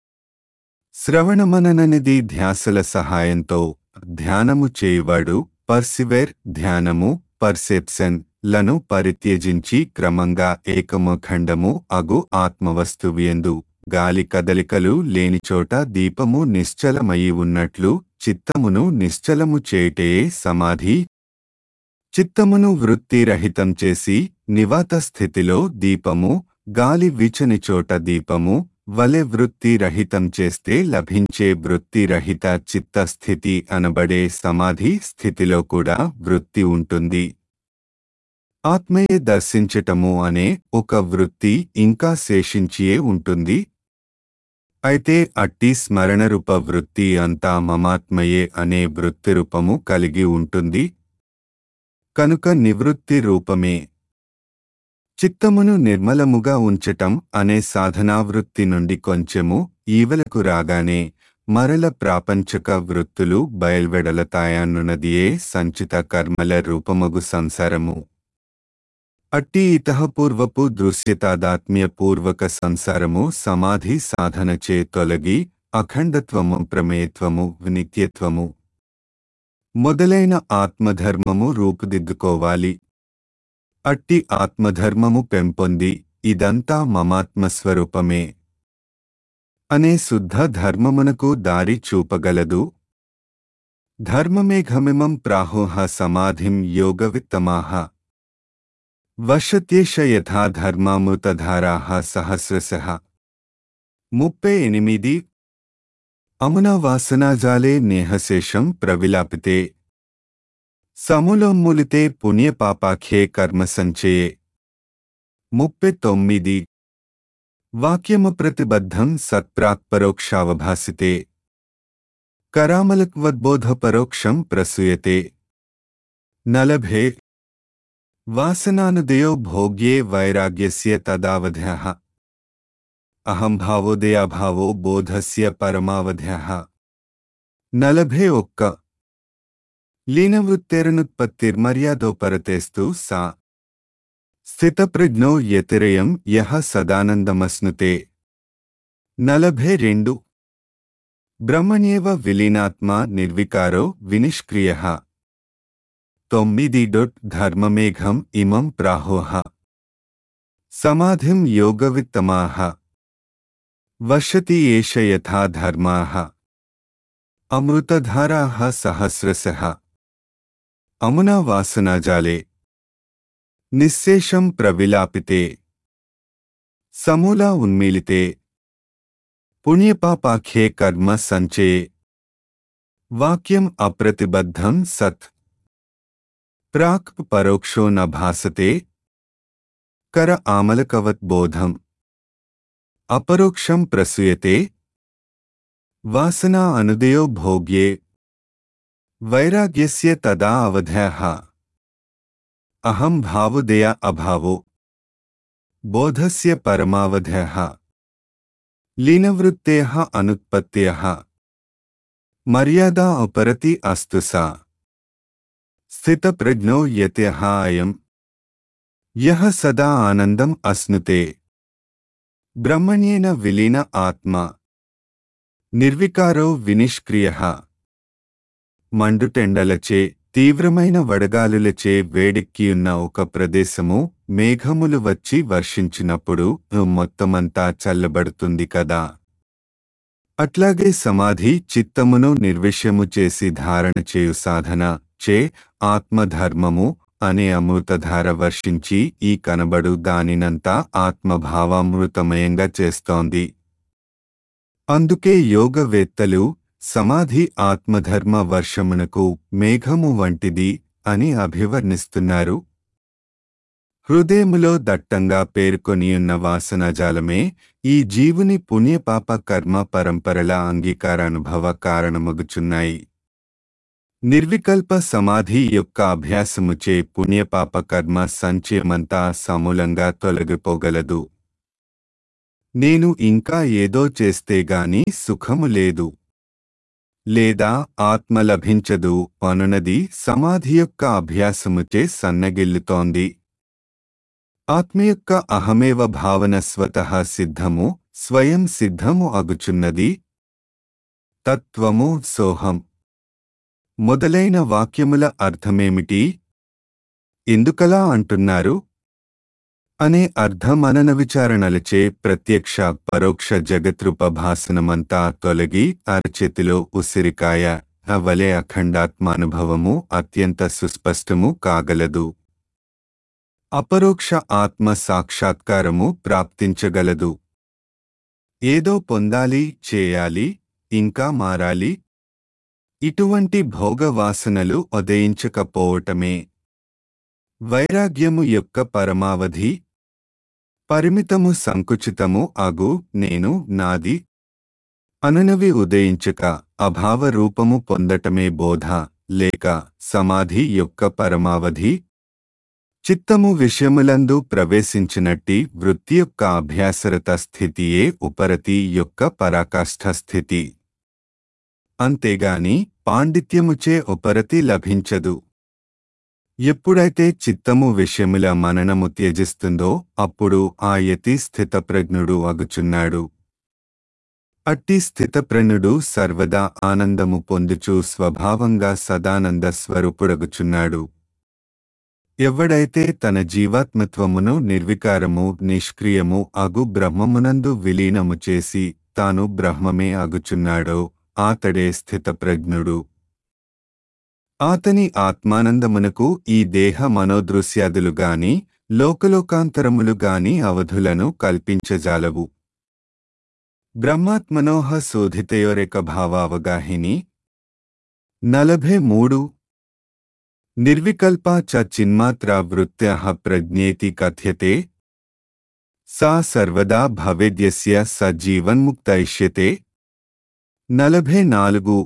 శ్రవణమనననిది ధ్యాసల సహాయంతో ధ్యానము చేయువాడు పర్సివేర్ ధ్యానము పర్సెప్షన్ లను పరిత్యజించి క్రమంగా ఏకముఖండము అగు ఆత్మవస్తువియందు గాలి కదలికలు లేనిచోట దీపము నిశ్చలమయి ఉన్నట్లు చిత్తమును నిశ్చలము చేయుటయే సమాధి. చిత్తమును వృత్తిరహితం చేసి నివాత స్థితిలో దీపము గాలి వీచనిచోట దీపము వలె వృత్తిరహితం చేస్తే లభించే వృత్తిరహిత చిత్తస్థితి అనబడే సమాధి స్థితిలో కూడా వృత్తి ఉంటుంది. ఆత్మయే దర్శించటము అనే ఒక వృత్తి ఇంకా శేషించియే ఉంటుంది. అయితే అట్టి స్మరణరూప వృత్తి అంతా మమాత్మయే అనే వృత్తిరూపము కలిగి ఉంటుంది. కనుక నివృత్తి రూపమే. చిత్తమును నిర్మలముగా ఉంచటం అనే సాధనావృత్తి నుండి కొంచెము ఈవలకు రాగానే మరల ప్రాపంచక వృత్తులు బయల్వెడలతాయనున్నదియే సంచిత కర్మల రూపమగు సంసారము. అట్టి ఇతఃపూర్వపు దృశ్యతాదాత్మ్య పూర్వక సంసారము సమాధి సాధనచే తొలగి అఖండత్వము ప్రమేయత్వము నిత్యత్వము మొదలైన ఆత్మధర్మము రూపుదిద్దుకోవాలి. అట్టి ఆత్మధర్మము పెంపొంది ఇదంతా మమాత్మస్వరూపమే అనే శుద్ధ ధర్మమునకు దారి చూపగలదు. ధర్మమేఘమిమం ప్రాహోహ సమాధిం యోగవిత్తమాహ వశత్యేష యథా ధర్మామృతధారాః సహస్రశః. ముప్పై ఎనిమిది. అమునా వాసనాజాలే నేహశేషం ప్రవిలాపితే సమూలోన్మూలితే పుణ్యపాపాఖ్యే కర్మసంచయే. ముప్పై తొమ్మిది. వాక్యమప్రతిబద్ధం సత్ప్రాక్పరోక్షావభాసితే కరామలక్వద్బోధపరోక్షం ప్రసూయతే. నలభే. వాసనానుదయో భోగ్యే వైరాగ్యస్య తదావధ్యః అహంభావోదయాభావో బోధస్య పరమావధ్యః. నలభై ఒక్క. లీనవృత్తేరనుత్పత్తిర్మర్యాదోపరతేస్తు సా స్థితప్రజ్ఞో యతిరయం యః సదానందమస్నుతే. నలభై రెండు. బ్రహ్మణ్యేవ విలీనాత్మా నిర్వికారో వినిష్క్రియః. తొమ్మిది. ధర్మమేఘం ఇమం ప్రాహోహ సమాధిం యోగవిత్తమాహ వశతి ఏష యథా ధర్మాః అమృతధారాః సహస్రశః. అమునా వాసనాజాలే నిశ్శేషం ప్రవిలాపితే సమూలా ఉన్మీలితే పుణ్యపాపాఖ్యే కర్మ సంచయే. వాక్యం అప్రతిబద్ధం సత్ ప్రాక్ పరోక్షో న భాసతే కర ఆమలకవత్ బోధం అపరోక్షం ప్రసూయతే. వాసనా అనుదయో భోగ్యే వైరాగ్యస్య తదా అవధ్యః అహం భావోదయ అభావో బోధస్య పరమావధ్యః. లీనవృత్తేః అనుత్పత్త్యః మర్యాదా ఉపరతి అస్తు సా స్థితప్రజ్ఞో యత్యః అయం యః సదా ఆనందం అశ్నుతే. బ్రహ్మణ్యేన విలీన ఆత్మ నిర్వికారో వినిష్క్రియః. మండుటెండలచే తీవ్రమైన వడగాలులచే వేడెక్కియున్న ఒక ప్రదేశము మేఘములు వచ్చి వర్షించినప్పుడు మొత్తమంతా చల్లబడుతుంది కదా. అట్లాగే సమాధి చిత్తమును నిర్విషయము చేసి ధారణ చేయు సాధన చే ఆత్మధర్మము అనే అమృతధార వర్షించి ఈ కనబడు దానినంతా ఆత్మభావామృతమయంగా చేస్తోంది. అందుకే యోగవేత్తలు సమాధి ఆత్మధర్మ వర్షమునకు మేఘము వంటిది అని అభివర్ణిస్తున్నారు. హృదయములో దట్టంగా పేర్కొనియున్న వాసనాజాలమే ఈ జీవుని పుణ్యపాప కర్మ పరంపరల అంగీకారానుభవ కారణమగుచున్నాయి. నిర్వికల్ప సమాధి యొక్క అభ్యాసముచే పుణ్యపాప కర్మ సంచయమంతా సమూలంగా తొలగిపోగలదు. నేను ఇంకా ఏదో చేస్తేగాని సుఖము లేదు లేదా ఆత్మ లభించదు అనునది సమాధి యొక్క అభ్యాసముచే సన్నగిల్లుతోంది. ఆత్మ యొక్క అహమేవ భావన స్వతః సిద్ధము స్వయం సిద్ధము అగుచున్నది. తత్వము సోహం మొదలైన వాక్యముల అర్థమేమిటి? ఎందుకలా అంటున్నారు అనే అర్థమనన విచారణలచే ప్రత్యక్ష పరోక్ష జగత్రూపభాసనమంతా తొలగి అరచేతిలో ఉసిరికాయ వలె అఖండాత్మానుభవము అత్యంత సుస్పష్టము కాగలదు. అపరోక్ష ఆత్మ సాక్షాత్కారము ప్రాప్తించగలదు. ఏదో పొందాలి, చేయాలి, ఇంకా మారాలి, ఇటువంటి భోగవాసనలు ఉదయించకపోవటమే వైరాగ్యము యొక్క పరమావధి. పరిమితము సంకుచితము అగు నేను నాది అనునవి ఉదయించక అభావ రూపము పొందటమే బోధ లేక సమాధి యొక్క పరమావధి. చిత్తము విషయములందు ప్రవేశించినట్టి వృత్తి యొక్క అభ్యాసరత స్థితియే ఉపరతి యొక్క పరాకాష్ఠ స్థితి. అంతేగాని పాండిత్యముచే ఉపరతి లభించదు. ఎప్పుడైతే చిత్తము విషయముల మననము త్యజిస్తుందో అప్పుడు ఆ యతి స్థితప్రజ్ఞుడు అగుచున్నాడు. అట్టి స్థితప్రజ్ఞుడు సర్వదా ఆనందము పొందుచు స్వభావంగా సదానంద స్వరూపుడగుచున్నాడు. ఎవడైతే తన జీవాత్మత్వమును నిర్వికారము నిష్క్రియము అగు బ్రహ్మమునందు విలీనము చేసి తాను బ్రహ్మమే అగుచున్నాడో ఆతడే స్థితప్రజ్ఞుడు. ఆతని ఆత్మానందమునకు ఈ దేహ మనోదృశ్యాదులు గాని లోకలోకాంతరములు గాని అవధులను కల్పించజాలవు. బ్రహ్మాత్మనోహ శోధితయోరేక భావావగాహిని నలభై మూడు నిర్వికల్పా చ చిన్మాత్రా వృత్త్యః ప్రజ్ఞేతి కథ్యతే సా సర్వదా భవేద్యస్య స జీవన్ముక్తయిష్యతే. నలభై నాలుగు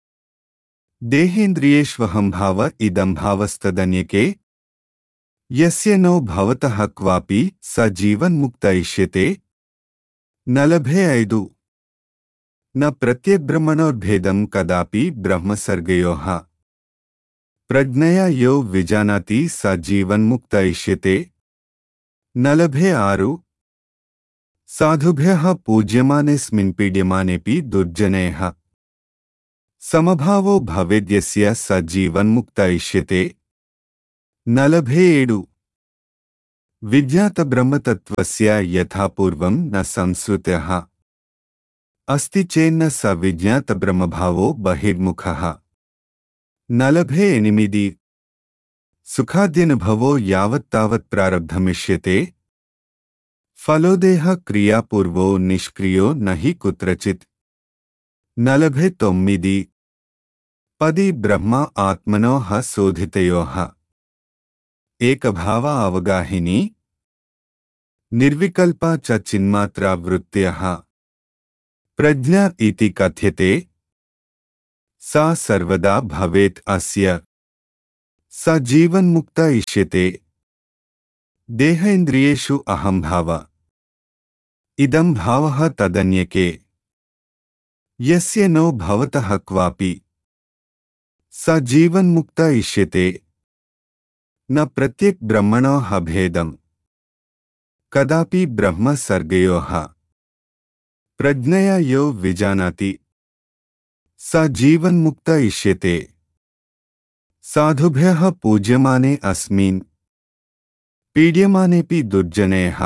దేహేంద్రియేష్వహంభావ ఇదంభావస్తదన్యకే యస్య నో భవతః క్వాపి స జీవన్ముక్తయిష్యతే. నలభై ఐదు న ప్రత్యగ్బ్రహ్మణోర్భేదం కదాపి బ్రహ్మసర్గయోః ప్రజ్ఞయా యో విజానాతి స జీవన్ముక్తయిష్యతే. నలభై ఆరు సాధుభ్యః పూజ్యమానేస్మిన్ పీడ్యమానేపి దుర్జనైః సమభావో భవేద్యస్య స జీవన్ముక్తయిష్యతే. నలభై ఏడు విజ్ఞాత బ్రహ్మతత్వస్య యథాపూర్వం న సంశ్రుత్యః అస్తి చేన్న స విజ్ఞాత బ్రహ్మభావో బహిర్ముఖః. నలభై ఎనిమిది సుఖాద్యనుభవో యావత్తావత్ ప్రారబ్ధమిష్యతే ఫలోదేహ క్రియాపూర్వో నిష్క్రియో నహి కుత్రచిత్. నలభై తొమ్మిది పది బ్రహ్మ ఆత్మనోః శోధితయోః ఏకభావ అవగాహిని నిర్వికల్పా చ చిన్మాత్రా వృత్త్యః ప్రజ్ఞా ఇతి కథ్యతే. సా సర్వదా భవేత్ అస్య స జీవన్ముక్త ఇష్యతే. దేహేంద్రియేషు అహంభావ ఇదం భావః తదన్యకే యస్య నో భవతః క్వాపి స జీవన్ముక్త ఇష్యతే. న ప్రత్యక్ బ్రహ్మణోః భేదం కదాపి బ్రహ్మ సర్గయోః ప్రజ్ఞయా యో విజానాతి స జీవన్ముక్త ఇష్యతే. సాధుభ్యః పూజ్యమానే అస్మిన్ పీడ్యమానేపి దుర్జనైః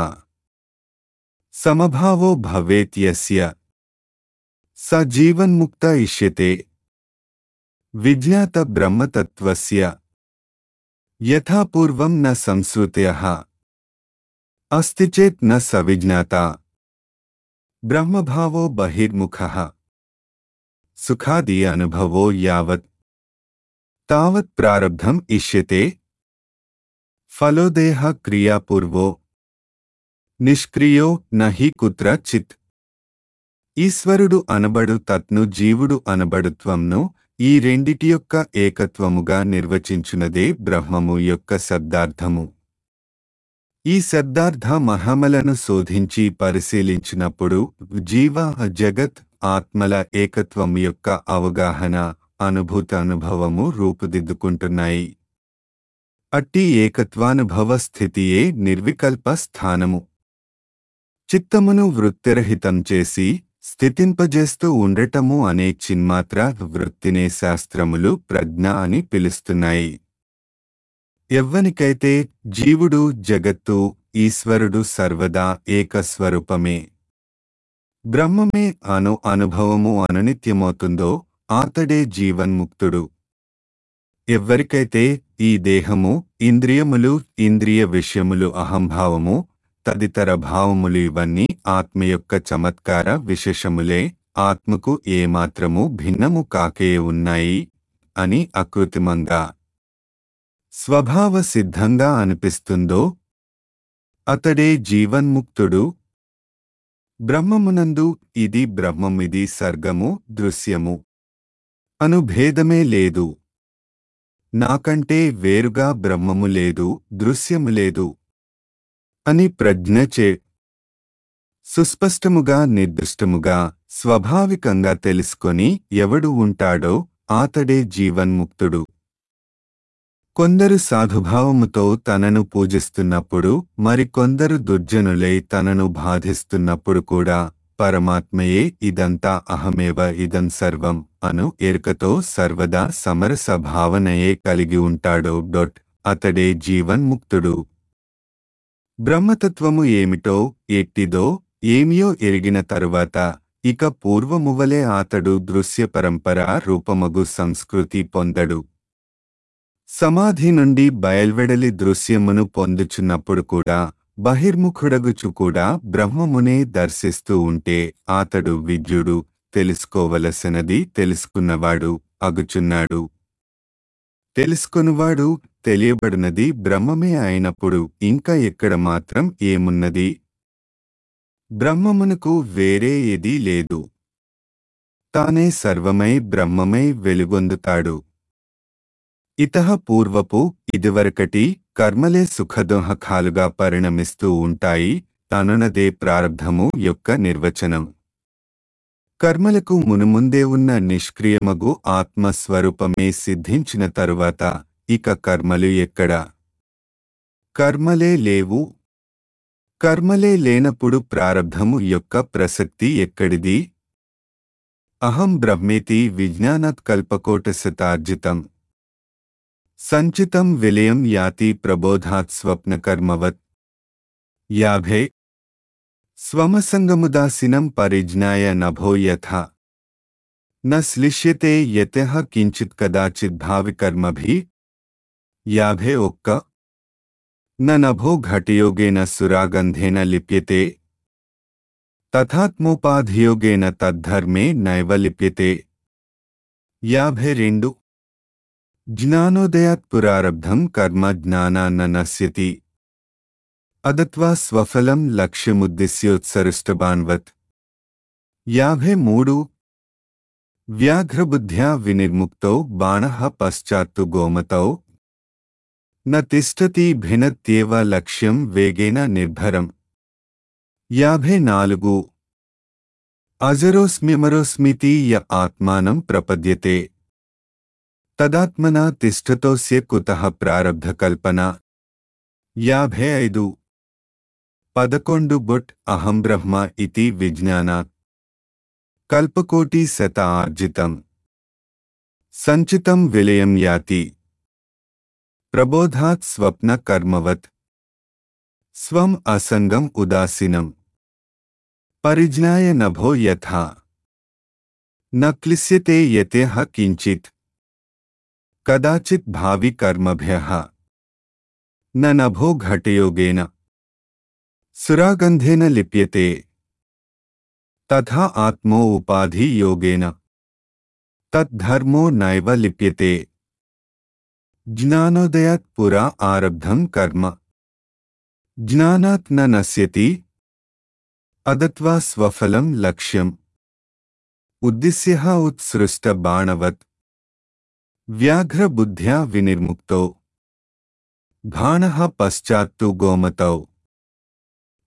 సమభావో భవేత్ యస్య స జీవన్ముక్త ఇష్యతే. విజ్ఞాత బ్రహ్మతత్వస్య యథాపూర్వం న సంశ్రుత్యః అస్తి చేత్ న స విజ్ఞాత బ్రహ్మభావో బహిర్ముఖః. సుఖాది అనుభవో యావత్ తావత్ ప్రారబ్ధం ఇష్యతే ఫలోదేహ క్రియాపూర్వో నిష్క్రియో నహి కుత్ర చిత్. ఈశ్వరుడు అనబడు తత్ను జీవుడు అనబడుత్వంను ఈ రెండిటి యొక్క ఏకత్వముగా నిర్వచించునదే బ్రహ్మము యొక్క శబ్దార్థము. ఈ శబ్దార్థ మహమలను శోధించి పరిశీలించినప్పుడు జీవ జగత్ ఆత్మల ఏకత్వం యొక్క అవగాహన అనుభూత అనుభవము రూపుదిద్దుకుంటున్నాయి. అట్టి ఏకత్వానుభవ స్థితియే నిర్వికల్ప స్థానము. చిత్తమును వృత్తిరహితం చేసి స్థితింపజేస్తూ ఉండటము అనే చిన్మాత్ర వృత్తినే శాస్త్రములు ప్రజ్ఞ అని పిలుస్తున్నాయి. ఎవ్వనికైతే జీవుడు జగత్తు ఈశ్వరుడు సర్వదా ఏకస్వరూపమే బ్రహ్మమే అను అనుభవము అనునిత్యమవుతుందో ఆతడే జీవన్ముక్తుడు. ఎవ్వరికైతే ఈ దేహము ఇంద్రియములు ఇంద్రియ విషయములు అహంభావము తదితర భావములు ఇవన్నీ ఆత్మ యొక్క చమత్కార విశేషములే, ఆత్మకు ఏమాత్రము భిన్నము కాకే ఉన్నాయి అని అకృత్రిమంగా స్వభావ సిద్ధంగా అనిపిస్తుందో అతడే జీవన్ముక్తుడు. బ్రహ్మమునందు ఇది బ్రహ్మమిది సర్గము దృశ్యము అను భేదమే లేదు. నాకంటే వేరుగా బ్రహ్మము లేదు, దృశ్యము లేదు అని ప్రజ్ఞచే సుస్పష్టముగా నిర్దిష్టముగా స్వాభావికంగా తెలుసుకొని ఎవడు ఉంటాడో ఆతడే జీవన్ముక్తుడు. కొందరు సాధుభావముతో తనను పూజిస్తున్నప్పుడు, మరికొందరు దుర్జనులై తనను బాధిస్తున్నప్పుడు కూడా పరమాత్మయే ఇదంతా అహమేవ ఇదం సర్వం అను ఎరుకతో సర్వదా సమరస భావనయే కలిగి ఉంటాడో డొట్ అతడే జీవన్ముక్తుడు. బ్రహ్మతత్వము ఏమిటో ఎట్టిదో ఏమియో ఎరిగిన తరువాత ఇక పూర్వమువలే ఆతడు దృశ్య పరంపర రూపమగు సంస్కృతి పొందడు. సమాధి నుండి బయల్వెడలి దృశ్యమును పొందుచున్నప్పుడు కూడా బహిర్ముఖుడగుచు కూడా బ్రహ్మమునే దర్శిస్తూ ఉంటే ఆతడు విద్యుడు, తెలుసుకోవలసినది తెలుసుకున్నవాడు అగుచున్నాడు. తెలుసుకొనువాడు తెలియబడినది బ్రహ్మమే అయినప్పుడు ఇంకా ఎక్కడ మాత్రం ఏమున్నది? బ్రహ్మమునకు వేరే ఏదీ లేదు. తానే సర్వమై బ్రహ్మమై వెలుగొందుతాడు. ఇతః పూర్వపు ఇదివరకటి కర్మలే సుఖదోహకాలుగా పరిణమిస్తూ ఉంటాయి. తనునదే ప్రారబ్ధము యొక్క నిర్వచనం. కర్మలకు మునుముందే ఉన్న నిష్క్రియమగు ఆత్మస్వరూపమే సిద్ధించిన తరువాత ఇక కర్మలు ఎక్కడ? కర్మలే లేవు. కర్మలే లేనప్పుడు ప్రారబ్ధము యొక్క ప్రసక్తి ఎక్కడిది? అహం బ్రహ్మేతి విజ్ఞానాత్ కల్పకోటశతార్జితం సంచితం విలయం యాతి ప్రబోధాత్ స్వప్నకర్మవత్. యాభై స్వమసంగముదాసినం పరిజ్ఞాయ నభో యథా న శ్లిష్యతే యతః కించిత్ కదాచిద్ భావికర్మభి. యాభై ఒక్క న నభో ఘటయోగేన సురాగంధేన లిప్యతే తథాత్మోపాధియోగేన తద్ధర్మే నైవ లిప్యతే. యాభై రెండు జ్ఞానోదయాత్ పురారబ్ధం కర్మ జ్ఞానాన్న నశ్యతి అదత్వా స్వఫలం లక్ష్యముద్దిశ్యోత్సరుష్టబాన్వత్. యాభై మూడు వ్యాఘ్రబుద్ధ్యా వినిర్ముక్తో బాణః పశ్చాత్తు గోమతౌ న తిష్టతి భినత్యేవ లక్ష్యం వేగేన నిర్భరం. యాభై నాలుగు అజరోస్మ్యమరోస్మితి య ఆత్మానం ప్రపద్యతే తదాత్మనా తిష్టతోస్య కుతః ప్రారబ్ధకల్పన. యాభై ఐదు పదకొండు బొట్ అహం బ్రహ్మ ఇతి విజ్ఞానాత్ కల్పకోటి శత ఆర్జితం సంచితం విలయం యాతి ప్రబోధాత్ స్వప్న కర్మవత్. స్వం అసంగం ఉదాసీనం పరిజ్ఞాయ నభో యథా న క్లిశ్యతే యతేహ కించిత్ కదాచిత్ భావి కర్మభ్యః న నభో ఘటయోగేన సురాగంధేన లిప్యతే తథా ఆత్మో ఉపాధి యోగేన తద్ధర్మో నైవ లిప్యతే. జ్ఞానోదయాత్ పురా ఆరబ్ధం కర్మ జ్ఞానాత్ న నశ్యతి అదత్వా స్వఫలం లక్ష్యం ఉద్దిశ్యః ఉత్సృష్ట బాణవత్. వ్యాఘ్రబుద్ధ్యా వినిర్ముక్తో బాణః పశ్చాత్తు గోమతౌ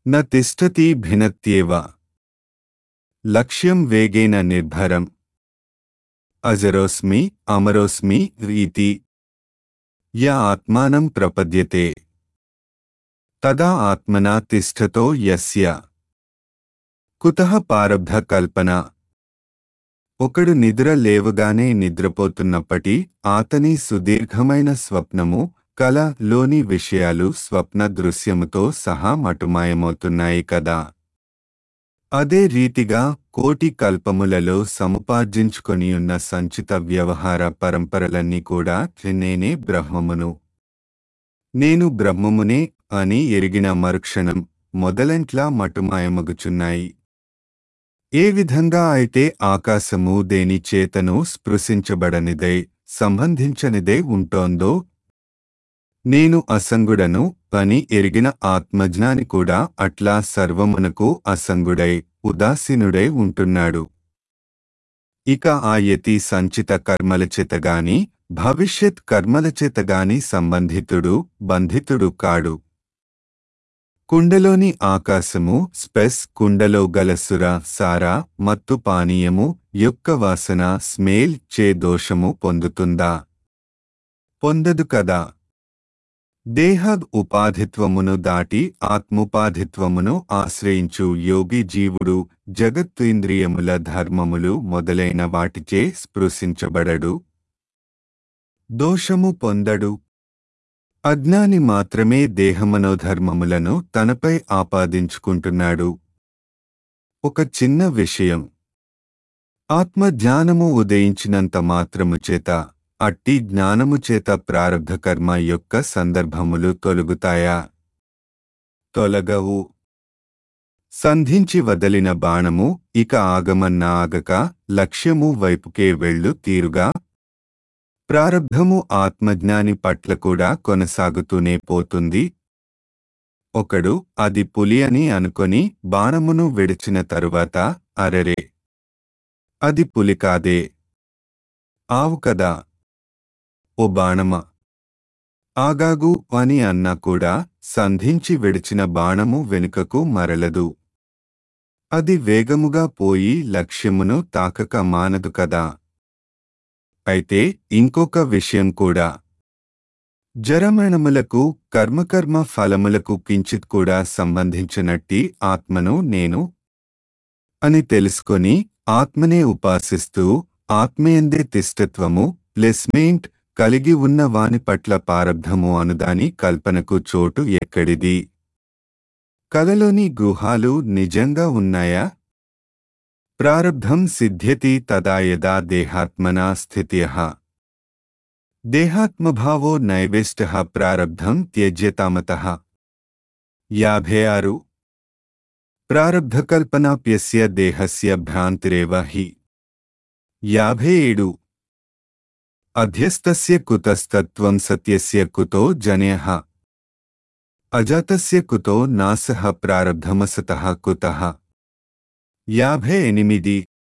न तिष्ठति भिनत्येव लक्ष्यं वेगेन निर्भरम् अजरोऽस्मि अमरोऽस्मि इति य आत्मानं प्रपद्यते तदा आत्मना तिष्ठतो यस्य कुतः पारब्ध कल्पना ఒకడు నిద్ర లేవగానే నిద్రపోతున్నప్పటి ఆతని సుదీర్ఘమైన స్వప్నము కల లోని విషయాలు స్వప్న దృశ్యముతో సహా మటుమాయమవుతున్నాయి కదా. అదే రీతిగా కోటి కల్పములలో సముపార్జించుకొనియున్న సంచిత వ్యవహార పరంపరలన్నీ కూడా నేనే బ్రహ్మమును నేను బ్రహ్మమునే అని ఎరిగిన మరుక్షణం మొదలెంట్లా మటుమాయమగుచున్నాయి. ఏ విధంగా అయితే ఆకాశము దేని చేతను స్పృశించబడనిదై సంబంధించనిదే ఉంటోందో నేను అసంగుడను అని ఎరిగిన ఆత్మజ్ఞాని కూడా అట్లా సర్వమునకు అసంగుడై ఉదాసీనుడై ఉంటున్నాడు. ఇక ఆ యతి సంచిత కర్మలచేతగాని భవిష్యత్ కర్మలచేతగాని సంబంధితుడు బంధితుడు కాడు. కుండలోని ఆకాశము స్పెస్ కుండలో గల సుర సారా మత్తు పానీయము యొక్క వాసన స్మేల్ చే దోషము పొందుతుందా? పొందదు కదా. దేహ ఉపాధిత్వమును దాటి ఆత్ముపాధిత్వమును ఆశ్రయించు యోగి జీవుడు జగత్తు ఇంద్రియముల ధర్మములు మొదలైన వాటిచే స్పృశించబడడు, దోషము పొందడు. అజ్ఞాని మాత్రమే దేహమనోధర్మములను తనపై ఆపాదించుకుంటున్నాడు. ఒక చిన్న విషయం. ఆత్మజ్ఞానము ఉదయించినంత మాత్రము చేత అట్టి జ్ఞానము చేత ప్రారబ్ధకర్మ యొక్క సందర్భములు తొలగుతాయా? తొలగవు. సంధించి వదలిన బాణము ఇక ఆగమన్నా ఆగక లక్ష్యము వైపుకే వెళ్ళు తీరుగా ప్రారబ్ధము ఆత్మజ్ఞాని పట్ల కూడా కొనసాగుతూనే పోతుంది. ఒకడు అది పులి అని అనుకొని బాణమును విడిచిన తరువాత అరెరే అది పులి కాదే, ఆవు కదా, ఓ బాణమా, ఆగాగు అని అన్నా కూడా సంధించి విడిచిన బాణము వెనుకకు మరలదు. అది వేగముగా పోయి లక్ష్యమును తాకక మానదు కదా. అయితే ఇంకొక విషయం కూడా. జరమరణములకు కర్మకర్మ ఫలములకు కించిత్ కూడా సంబంధించినట్టి ఆత్మను నేను అని తెలుసుకొని ఆత్మనే ఉపాసిస్తూ ఆత్మయందే తిష్టత్వము ప్లేస్మెంట్ కలిగి ఉన్న వాని పట్ల పారబ్ధము అనుదాని కల్పనకు చోటు ఎక్కడిది? కలలోని గుహాలు నిజంగా ఉన్నాయా? ప్రారబ్ధం సిద్ధ్యతి తదా యదా దేహాత్మనా స్థిత్యః దేహాత్మభావో నైవేష్టః ప్రారబ్ధం త్యజ్యతామతః. యాభై ఆరు. ప్రారబ్ధకల్పనాప్యస్య దేహస్య భ్రాంతిరేవ హి. యాభై ఏడు. అధ్యస్తస్య కుతస్తత్వం సత్యస్య కుతో జనయః అజాతస్య కుతో నాసః ప్రారబ్ధమసతః కుతః. యాభై ఎనిమిది.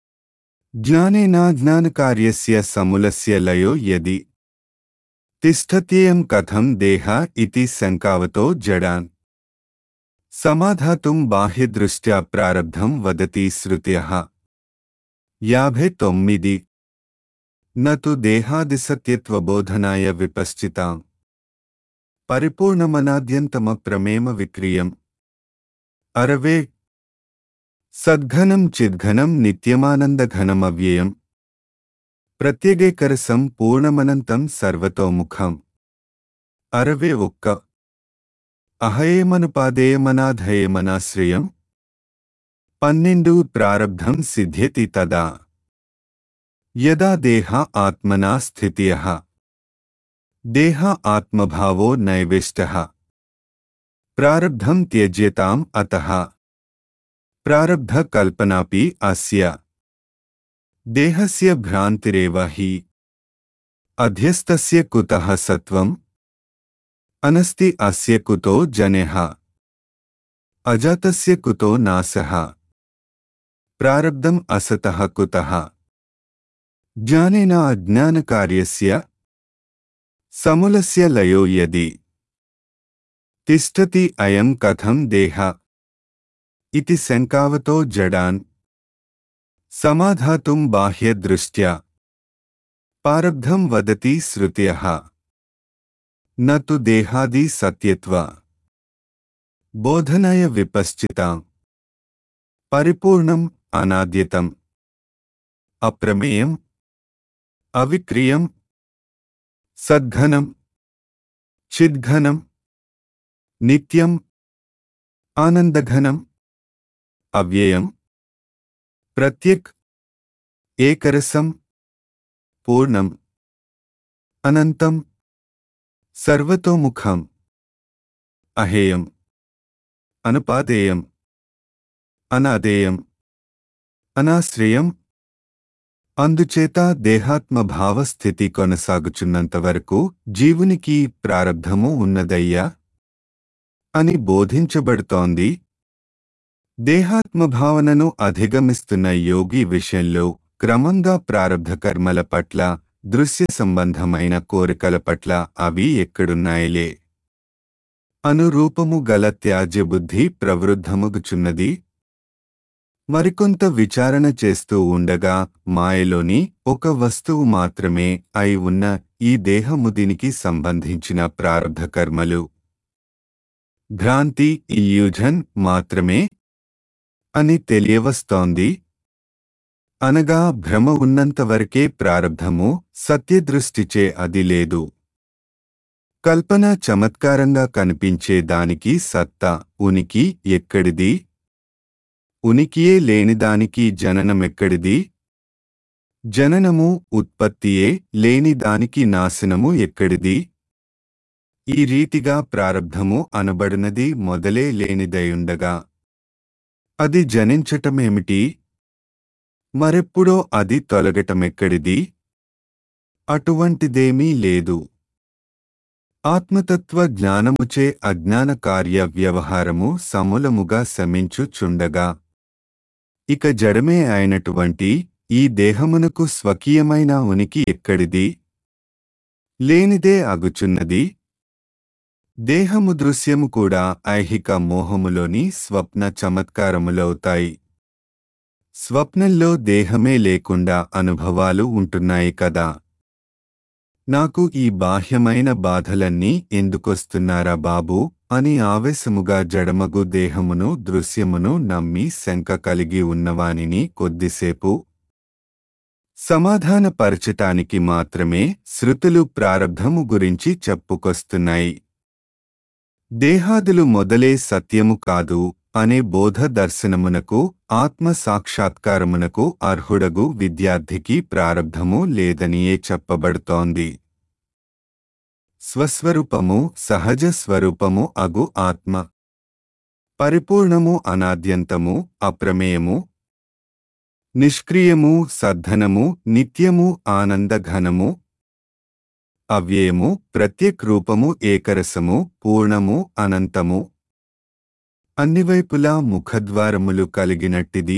జ్ఞానేనాజ్ఞానకార్యస్య సమూలస్య లయో యది తిష్టత్యేయం కథం దేహ ఇతి శంకావతో జడాన్ సమాధాతుం బాహ్యదృష్ట్యా ప్రారబ్ధం వదతి శృత్యః. యాభై తొమ్మిది. నతు దేహాదిసత్యత్వబోధనాయ విపశ్చితాం పరిపూర్ణమనాద్యంతమ ప్రమేమ విక్రియం. అరవే. సద్ఘనం చిద్ఘనం నిత్యమానందఘనమవ్యయం ప్రత్యేగేకరసం పూర్ణమనంతం సర్వతోముఖం. అరవే ఒక్క. అహయేమనుపాదేయమనాధయేమనాశ్రయం. పన్నెండు. ప్రారబ్ధం సిద్ధ్యతి తదా యదా దేహ ఆత్మనా స్థిత్యః దేహ ఆత్మభావో నైవేష్టః ప్రారబ్ధం త్యజ్యతాం అతః. ప్రారబ్ధ కల్పనాపి అస్య దేహస్య భ్రాంతిరేవ హి. అధ్యస్తస్య కుతః సత్వం అనస్తి అస్య కుతో జనః అజాతస్య కుతో నాశః ప్రారబ్ధం అసతః కుతః. జ్ఞానేన అజ్ఞానకార్యస్య సమూలస్య లయో యది తిష్టతి అయం కథం దేహ इति शङ्कावतो जडान् समाधातुं बाह्यदृष्ट्या पारब्धं वदति श्रुतयः न तु देहादि सत्यत्व बोधनाय विपश्चिताम् परिपूर्णम् अनाद्यतम् अप्रमेयम् अविक्रियम् सद्घनम् चिद्घनम् नित्यम् आनन्दघनम् अव्ययम् प्रत्यक् एकरसम् पूर्णम् अनन्तम् सर्वतोमुखम् अहेयम् अनुपादेयम् अनादेयम् అనాశ్రయం. అందుచేత దేహాత్మ భావస్థితి కొనసాగుచున్నంతవరకు జీవునికి ప్రారబ్ధము ఉన్నదయ్యా అని బోధించబడుతోంది. దేహాత్మభావనను అధిగమిస్తున్న యోగి విషయంలో క్రమంగా ప్రారబ్ధ కర్మల పట్ల, దృశ్య సంబంధమైన కోరికల పట్ల అవి ఎక్కడున్నాయిలే అనురూపము గల త్యాజ్యబుద్ధి ప్రవృద్ధముగుచున్నది. మరికొంత విచారణ చేస్తూ ఉండగా మాయలోని ఒక వస్తువు మాత్రమే అయి ఉన్న ఈ దేహము దీనికి సంబంధించిన ప్రారబ్ధ కర్మలు భ్రాంతి ఇల్యూజన్ మాత్రమే అని తెలియవస్తోంది. అనగా భ్రమ ఉన్నంతవరకే ప్రారబ్ధము, సత్యదృష్టిచే అది లేదు. కల్పన చమత్కారంగా కనిపించే దానికి సత్తా, ఉనికి ఎక్కడిది? ఉనికియే లేనిదానికి జననమెక్కడిది? జననము, ఉత్పత్తియే లేని దానికి నాశనము ఎక్కడిది? ఈ రీతిగా ప్రారబ్ధము అనబడినది మొదలే లేనిదయుండగా అది జనించటమేమిటి? మరెప్పుడో అది తొలగటమెక్కడిది? అటువంటిదేమీ లేదు. ఆత్మతత్వ జ్ఞానముచే అజ్ఞాన కార్య వ్యవహారము సమూలముగా శమించుచుండగా ఇక జడమే అయినటువంటి ఈ దేహమునకు స్వకీయమైన ఉనికి ఎక్కడిది? లేనిదే అగుచున్నది. దేహము దృశ్యము కూడా ఐహిక మోహములోని స్వప్న చమత్కారములవుతాయి. స్వప్నంలో దేహమే లేకుండా అనుభవాలు ఉంటున్నాయి కదా. నాకు ఈ బాహ్యమైన బాధలన్నీ ఎందుకొస్తున్నారా బాబూ అని ఆవేశముగా జడమగు దేహమును దృశ్యమును నమ్మి శంక కలిగి ఉన్నవానిని కొద్దిసేపు సమాధానపరచటానికి మాత్రమే శృతులు ప్రారబ్ధము గురించి చెప్పుకొస్తున్నాయి. దేహాదులు మొదలే సత్యము కాదు అనే బోధ దర్శనమునకు, ఆత్మ సాక్షాత్కారమునకు అర్హుడగు విద్యార్థికి ప్రారబ్ధము లేదనియే చెప్పబడుతోంది. స్వస్వరూపము, సహజ స్వరూపము అగు ఆత్మ పరిపూర్ణము, అనాద్యంతము, అప్రమేయము, నిష్క్రియము, సద్ధనము, నిత్యము, ఆనందఘనము, అవ్యయము, ప్రత్యేక్ రూపము, ఏకరసము, పూర్ణము, అనంతము, అన్నివైపులా ముఖద్వారములు కలిగినట్టిది.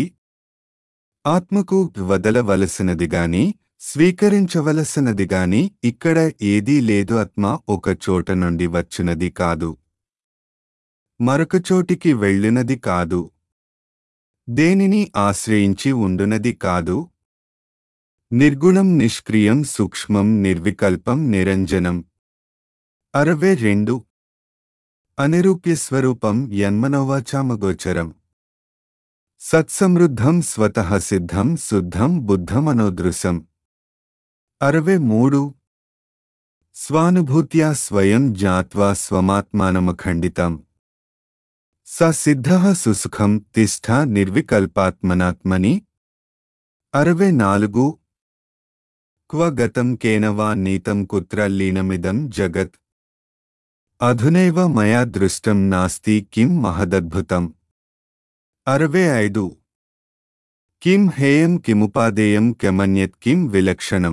ఆత్మకు వదలవలసినదిగాని స్వీకరించవలసినదిగాని ఇక్కడ ఏదీ లేదు. ఆత్మ ఒక చోట నుండి వచ్చినది కాదు, మరొక చోటికి వెళ్ళినది కాదు, దేనిని ఆశ్రయించి ఉండునది కాదు. నిర్గుణం, నిష్క్రియం, సూక్ష్మం, నిర్వికల్పం, నిరంజనం. అరవై రెండు అనిరూప్యస్వరూపం యన్మనోవాచామగోచరం. సత్సమృద్ధం, స్వతః సిద్ధం, శుద్ధం, బుద్ధమనోదృశం. అరవై మూడు స్వానుభూత్యా స్వయం జ్ఞాత్వా స్వమాత్మానమఖండితం. స సిద్ధః సుసుఖం తిష్ఠ నిర్వికల్పాత్మనాత్మని. అరవై నాలుగు క్వ గతం కేన వా నీతం కుత్ర లీనమిదం జగత్. అధునైవ మయా దృష్టం నాస్తి కిం మహదద్భుతం. అరవై ఐదు కిం హేయం కిముపాదేయం కెమన్యత్ కిం విలక్షణం.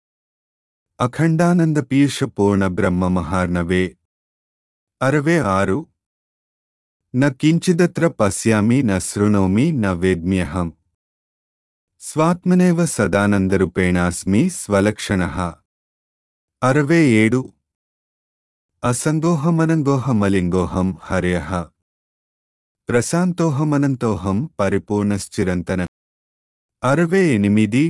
అఖండానందపీయూష పూర్ణ బ్రహ్మ మహార్ణవే. అరవై ఆరు న కించిదత్ర పశ్యామి న శృణోమి న వేద్మ్యహం. స్వాత్మనేవ సదానందరూపేణాస్మి స్వలక్షణః. అరవై ఏడు అసంగోహమనంగోహమలింగోహం హర్యః. ప్రశాంతోహమనంతోహం పరిపూర్ణశ్చిరంతన. అరవై ఎనిమిది.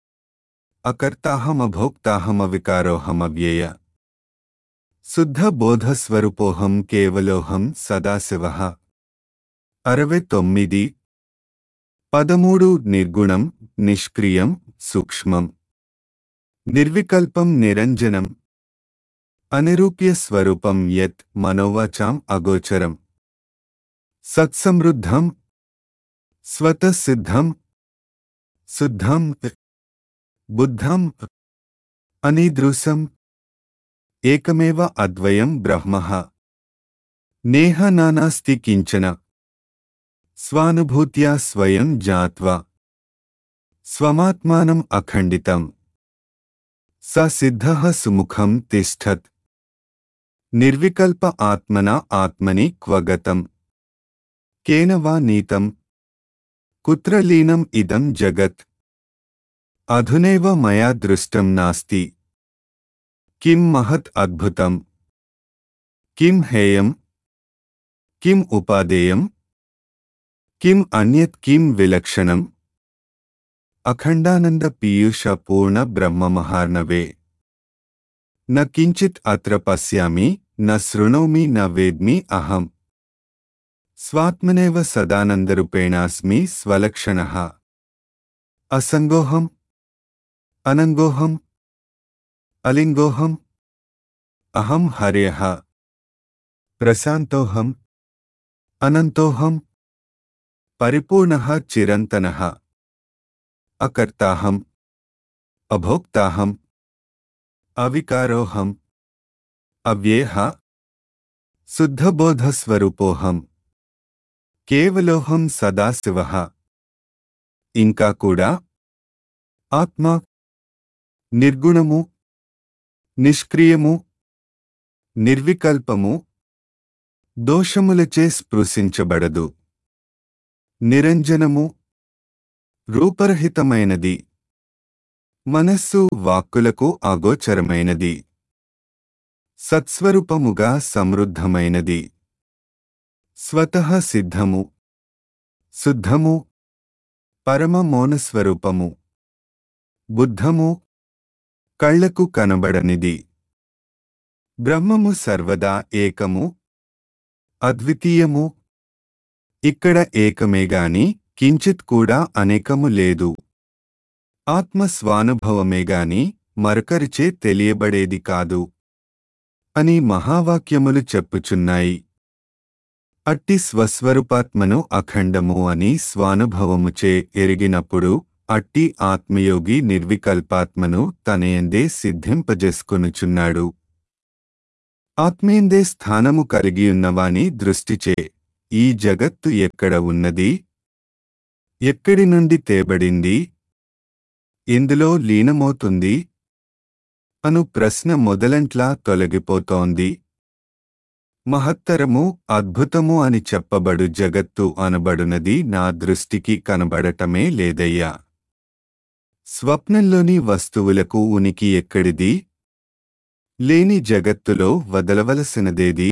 అకర్తాహమభోక్తాహమవికారోహమవ్యయ శుద్ధ బోధస్వరూపోహం కేవలోహం సదాశివః. అరవై తొమ్మిది. పదమూడు. నిర్గుణం, నిష్క్రియం, సూక్ష్మం, నిర్వికల్పం, నిరంజనం, అనిరూప్య స్వరూపం యత్ మనోవాచాం అగోచరం, సత్సమృద్ధం, స్వతసిద్ధం, శుద్ధం, బుద్ధం, అనీదృశం, ఏకమేవ అద్వయం బ్రహ్మః. నేహ నానాస్తి కించన. స్వానుభూత్యా స్వయం జ్ఞాత్వా స్వమాత్మానం అఖండితం. స సిద్ధః సుముఖం తిష్ఠత్. నిర్వికల్ప ఆత్మనా ఆత్మని క్వ గతం. కేన వా నీతం. కుత్ర లీనం ఇదం జగత్. అధునైవ మయా దృష్టం నాస్తి. కిం మహత్ అద్భుతం. కిం హేయం. కిం ఉపాదేయం. కిం అన్యత్ కిం విలక్షణం. అఖండానంద పీయూష పూర్ణ బ్రహ్మమహార్ణవే. న కించిత్ అత్ర పశ్యామి న శృణోమి న వేద్మి అహం. స్వాత్మనేవ సదానందరూపేణాస్మి స్వలక్షణః. అసంగోహం, అనంగోహం, అలింగోహం, అహం హర్యః. ప్రశాంతోహం, అనంతోహం, పరిపూర్ణః చిరంతనః. అకర్తాహం, అభోక్తాహం, అవికారోహం, అవ్యేహ, శుద్ధబోధస్వరూపోహం, కేవలోహం సదాశివః. ఇంకా కూడా ఆత్మ నిర్గుణము, నిష్క్రియము, నిర్వికల్పము, దోషములచే స్పృశించబడదు, నిరంజనము, రూపరహితమైనది, మనస్సు వాక్కులకు అగోచరమైనది, సత్స్వరూపముగా సమృద్ధమైనది, స్వతః సిద్ధము, శుద్ధము, పరమ మౌనస్వరూపము, బుద్ధము, కళ్లకు కనబడనిది. బ్రహ్మము సర్వదా ఏకము, అద్వితీయము. ఇక్కడ ఏకమేగాని కించిత్ కూడా అనేకము లేదు. ఆత్మ స్వానుభవమేగాని మరొకరిచే తెలియబడేది కాదు అని మహావాక్యములు చెప్పుచున్నాయి. అట్టి స్వస్వరూపాత్మను అఖండము అని స్వానుభవముచే ఎరిగినప్పుడు అట్టి ఆత్మయోగి నిర్వికల్పాత్మను తనయందే సిద్ధింపజేసుకొనుచున్నాడు. ఆత్మేందే స్థానము కలిగియున్నవాని దృష్టిచే ఈ జగత్తు ఎక్కడ ఉన్నది, ఎక్కడి నుండి తేబడింది, ఎందులో లీనమవుతుంది అను ప్రశ్న మొదలంట్లా తొలగిపోతోంది. మహత్తరము, అద్భుతము అని చెప్పబడు జగత్తు అనబడునది నా దృష్టికి కనబడటమే లేదయ్యా. స్వప్నంలోని వస్తువులకు ఉనికి ఎక్కడిది? లేని జగత్తులో వదలవలసినదేది?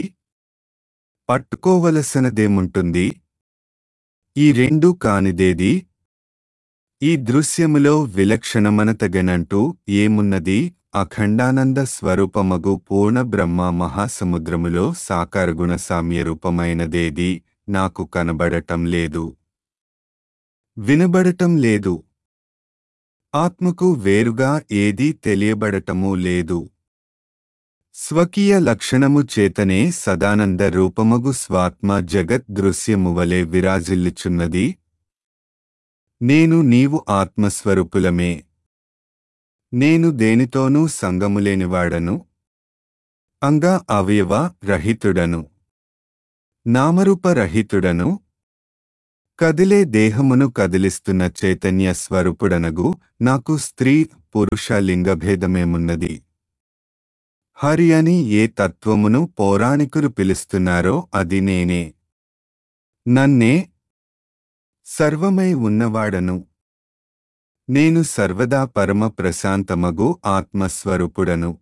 పట్టుకోవలసినదేముంటుంది? ఈ రెండూ కానిదేది? ఈ దృశ్యములో విలక్షణమనతగనంటూ ఏమున్నది? అఖండానంద స్వరూపమగు పూర్ణ బ్రహ్మ మహాసముద్రములో సాకారగుణ సామ్యరూపమైనదేది నాకు కనబడటం లేదు, వినబడటం లేదు. ఆత్మకు వేరుగా ఏదీ తెలియబడటమూ లేదు. స్వకీయ లక్షణము చేతనే సదానంద రూపమగు స్వాత్మ జగత్ దృశ్యమువలె విరాజిల్లుచున్నది. నేను నీవు ఆత్మస్వరూపులమే. నేను దేనితోనూ సంగములేనివాడను, అంగ అవయవ రహితుడను, నామరూపరహితుడను, కదిలే దేహమును కదిలిస్తున్న చైతన్య స్వరూపుడనగు నాకు స్త్రీ పురుష లింగభేదమేమున్నది? హరి అని ఏ తత్వమును పౌరాణికులు పిలుస్తున్నారో అది నేనే. నన్నే సర్వమై ఉన్నవాడను. నేను సర్వదా పరమ ప్రశాంతమగు ఆత్మస్వరూపుడను.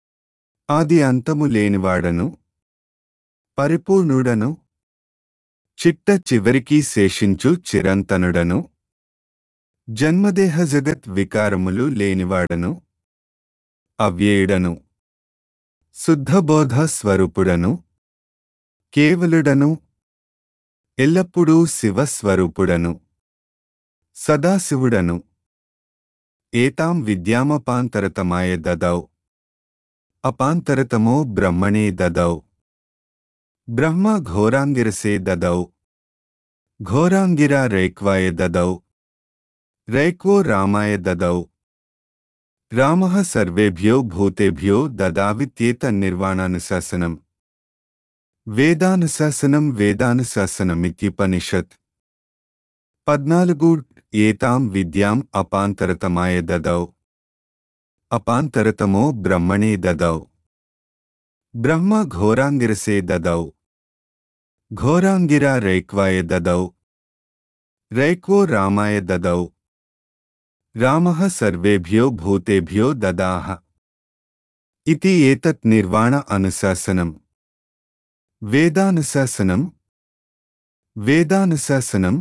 ఆది అంతము లేనివాడను, పరిపూర్ణుడను. చిట్ట చివరికి శేషించు చిరంతనుడను జన్మదేహ జగత్ వికారములు లేనివాడను అవ్యేయుడను శుద్ధబోధ స్వరూపుడను కేవలుడను ఎల్లప్పుడూ శివస్వరూపుడను సదాశివుడను ఏతాం విద్యామపాంతరతమాయ దదౌ అపాంతరతమో బ్రహ్మణే దదౌ బ్రహ్మ ఘోరాంగిరసే దదౌ ఘోరాంగిరా రైక్వాయ దదౌ రైక్వో రామాయ దదౌ రామః సర్వేభ్యో భూతేభ్యో దదావిత్యేత నిర్వాణానుశాసనం వేదానుశాసనం వేదానుశాసనమిత్యుపనిషత్ పద్నాలుగు ఏతాం విద్యాం అపాంతరతమాయ దదౌ అపాంతరతమో బ్రహ్మణే దదౌ బ్రహ్మ ఘోరాంగిరసే దదౌ ఘోరాంగిరా రైక్వాయ దదౌ రైక్వో రామాయ దదౌ రామః సర్వేభ్యో భూతేభ్యో దదాహ ఇతి ఏతత్ నిర్వాణ అనుశాసనం వేదానుశాసనం వేదానుశాసనం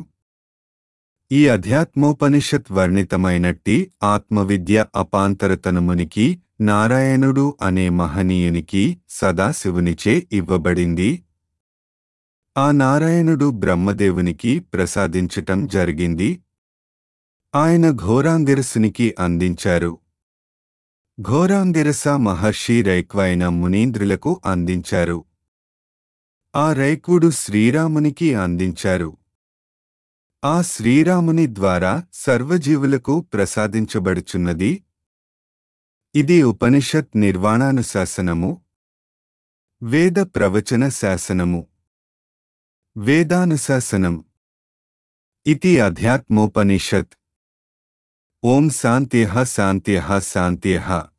ఈ అధ్యాత్మోపనిషత్ వర్ణితమైనట్టి ఆత్మవిద్య అపాంతరతనమునికి నారాయణుడు అనే మహనీయునికి సదాశివునిచే ఇవ్వబడింది. ఆ నారాయణుడు బ్రహ్మదేవునికి ప్రసాదించటం జరిగింది. ఆయన ఘోరాంగిరసునికి అందించారు. ఘోరాంగిరస మహర్షి రైక్వైన మునీంద్రులకు అందించారు. ఆ రైకుడు శ్రీరామునికి అందించారు. ఆ శ్రీరాముని ద్వారా సర్వజీవులకు ప్రసాదించబడుచున్నది. ఇది ఉపనిషత్ నిర్వాణానుశాసనము, వేద ప్రవచన శాసనము. వేదానుశాసనం ఇతి అధ్యాత్మోపనిషత్. ఓం శాంత్యః శాంత్యః శాంత్యః.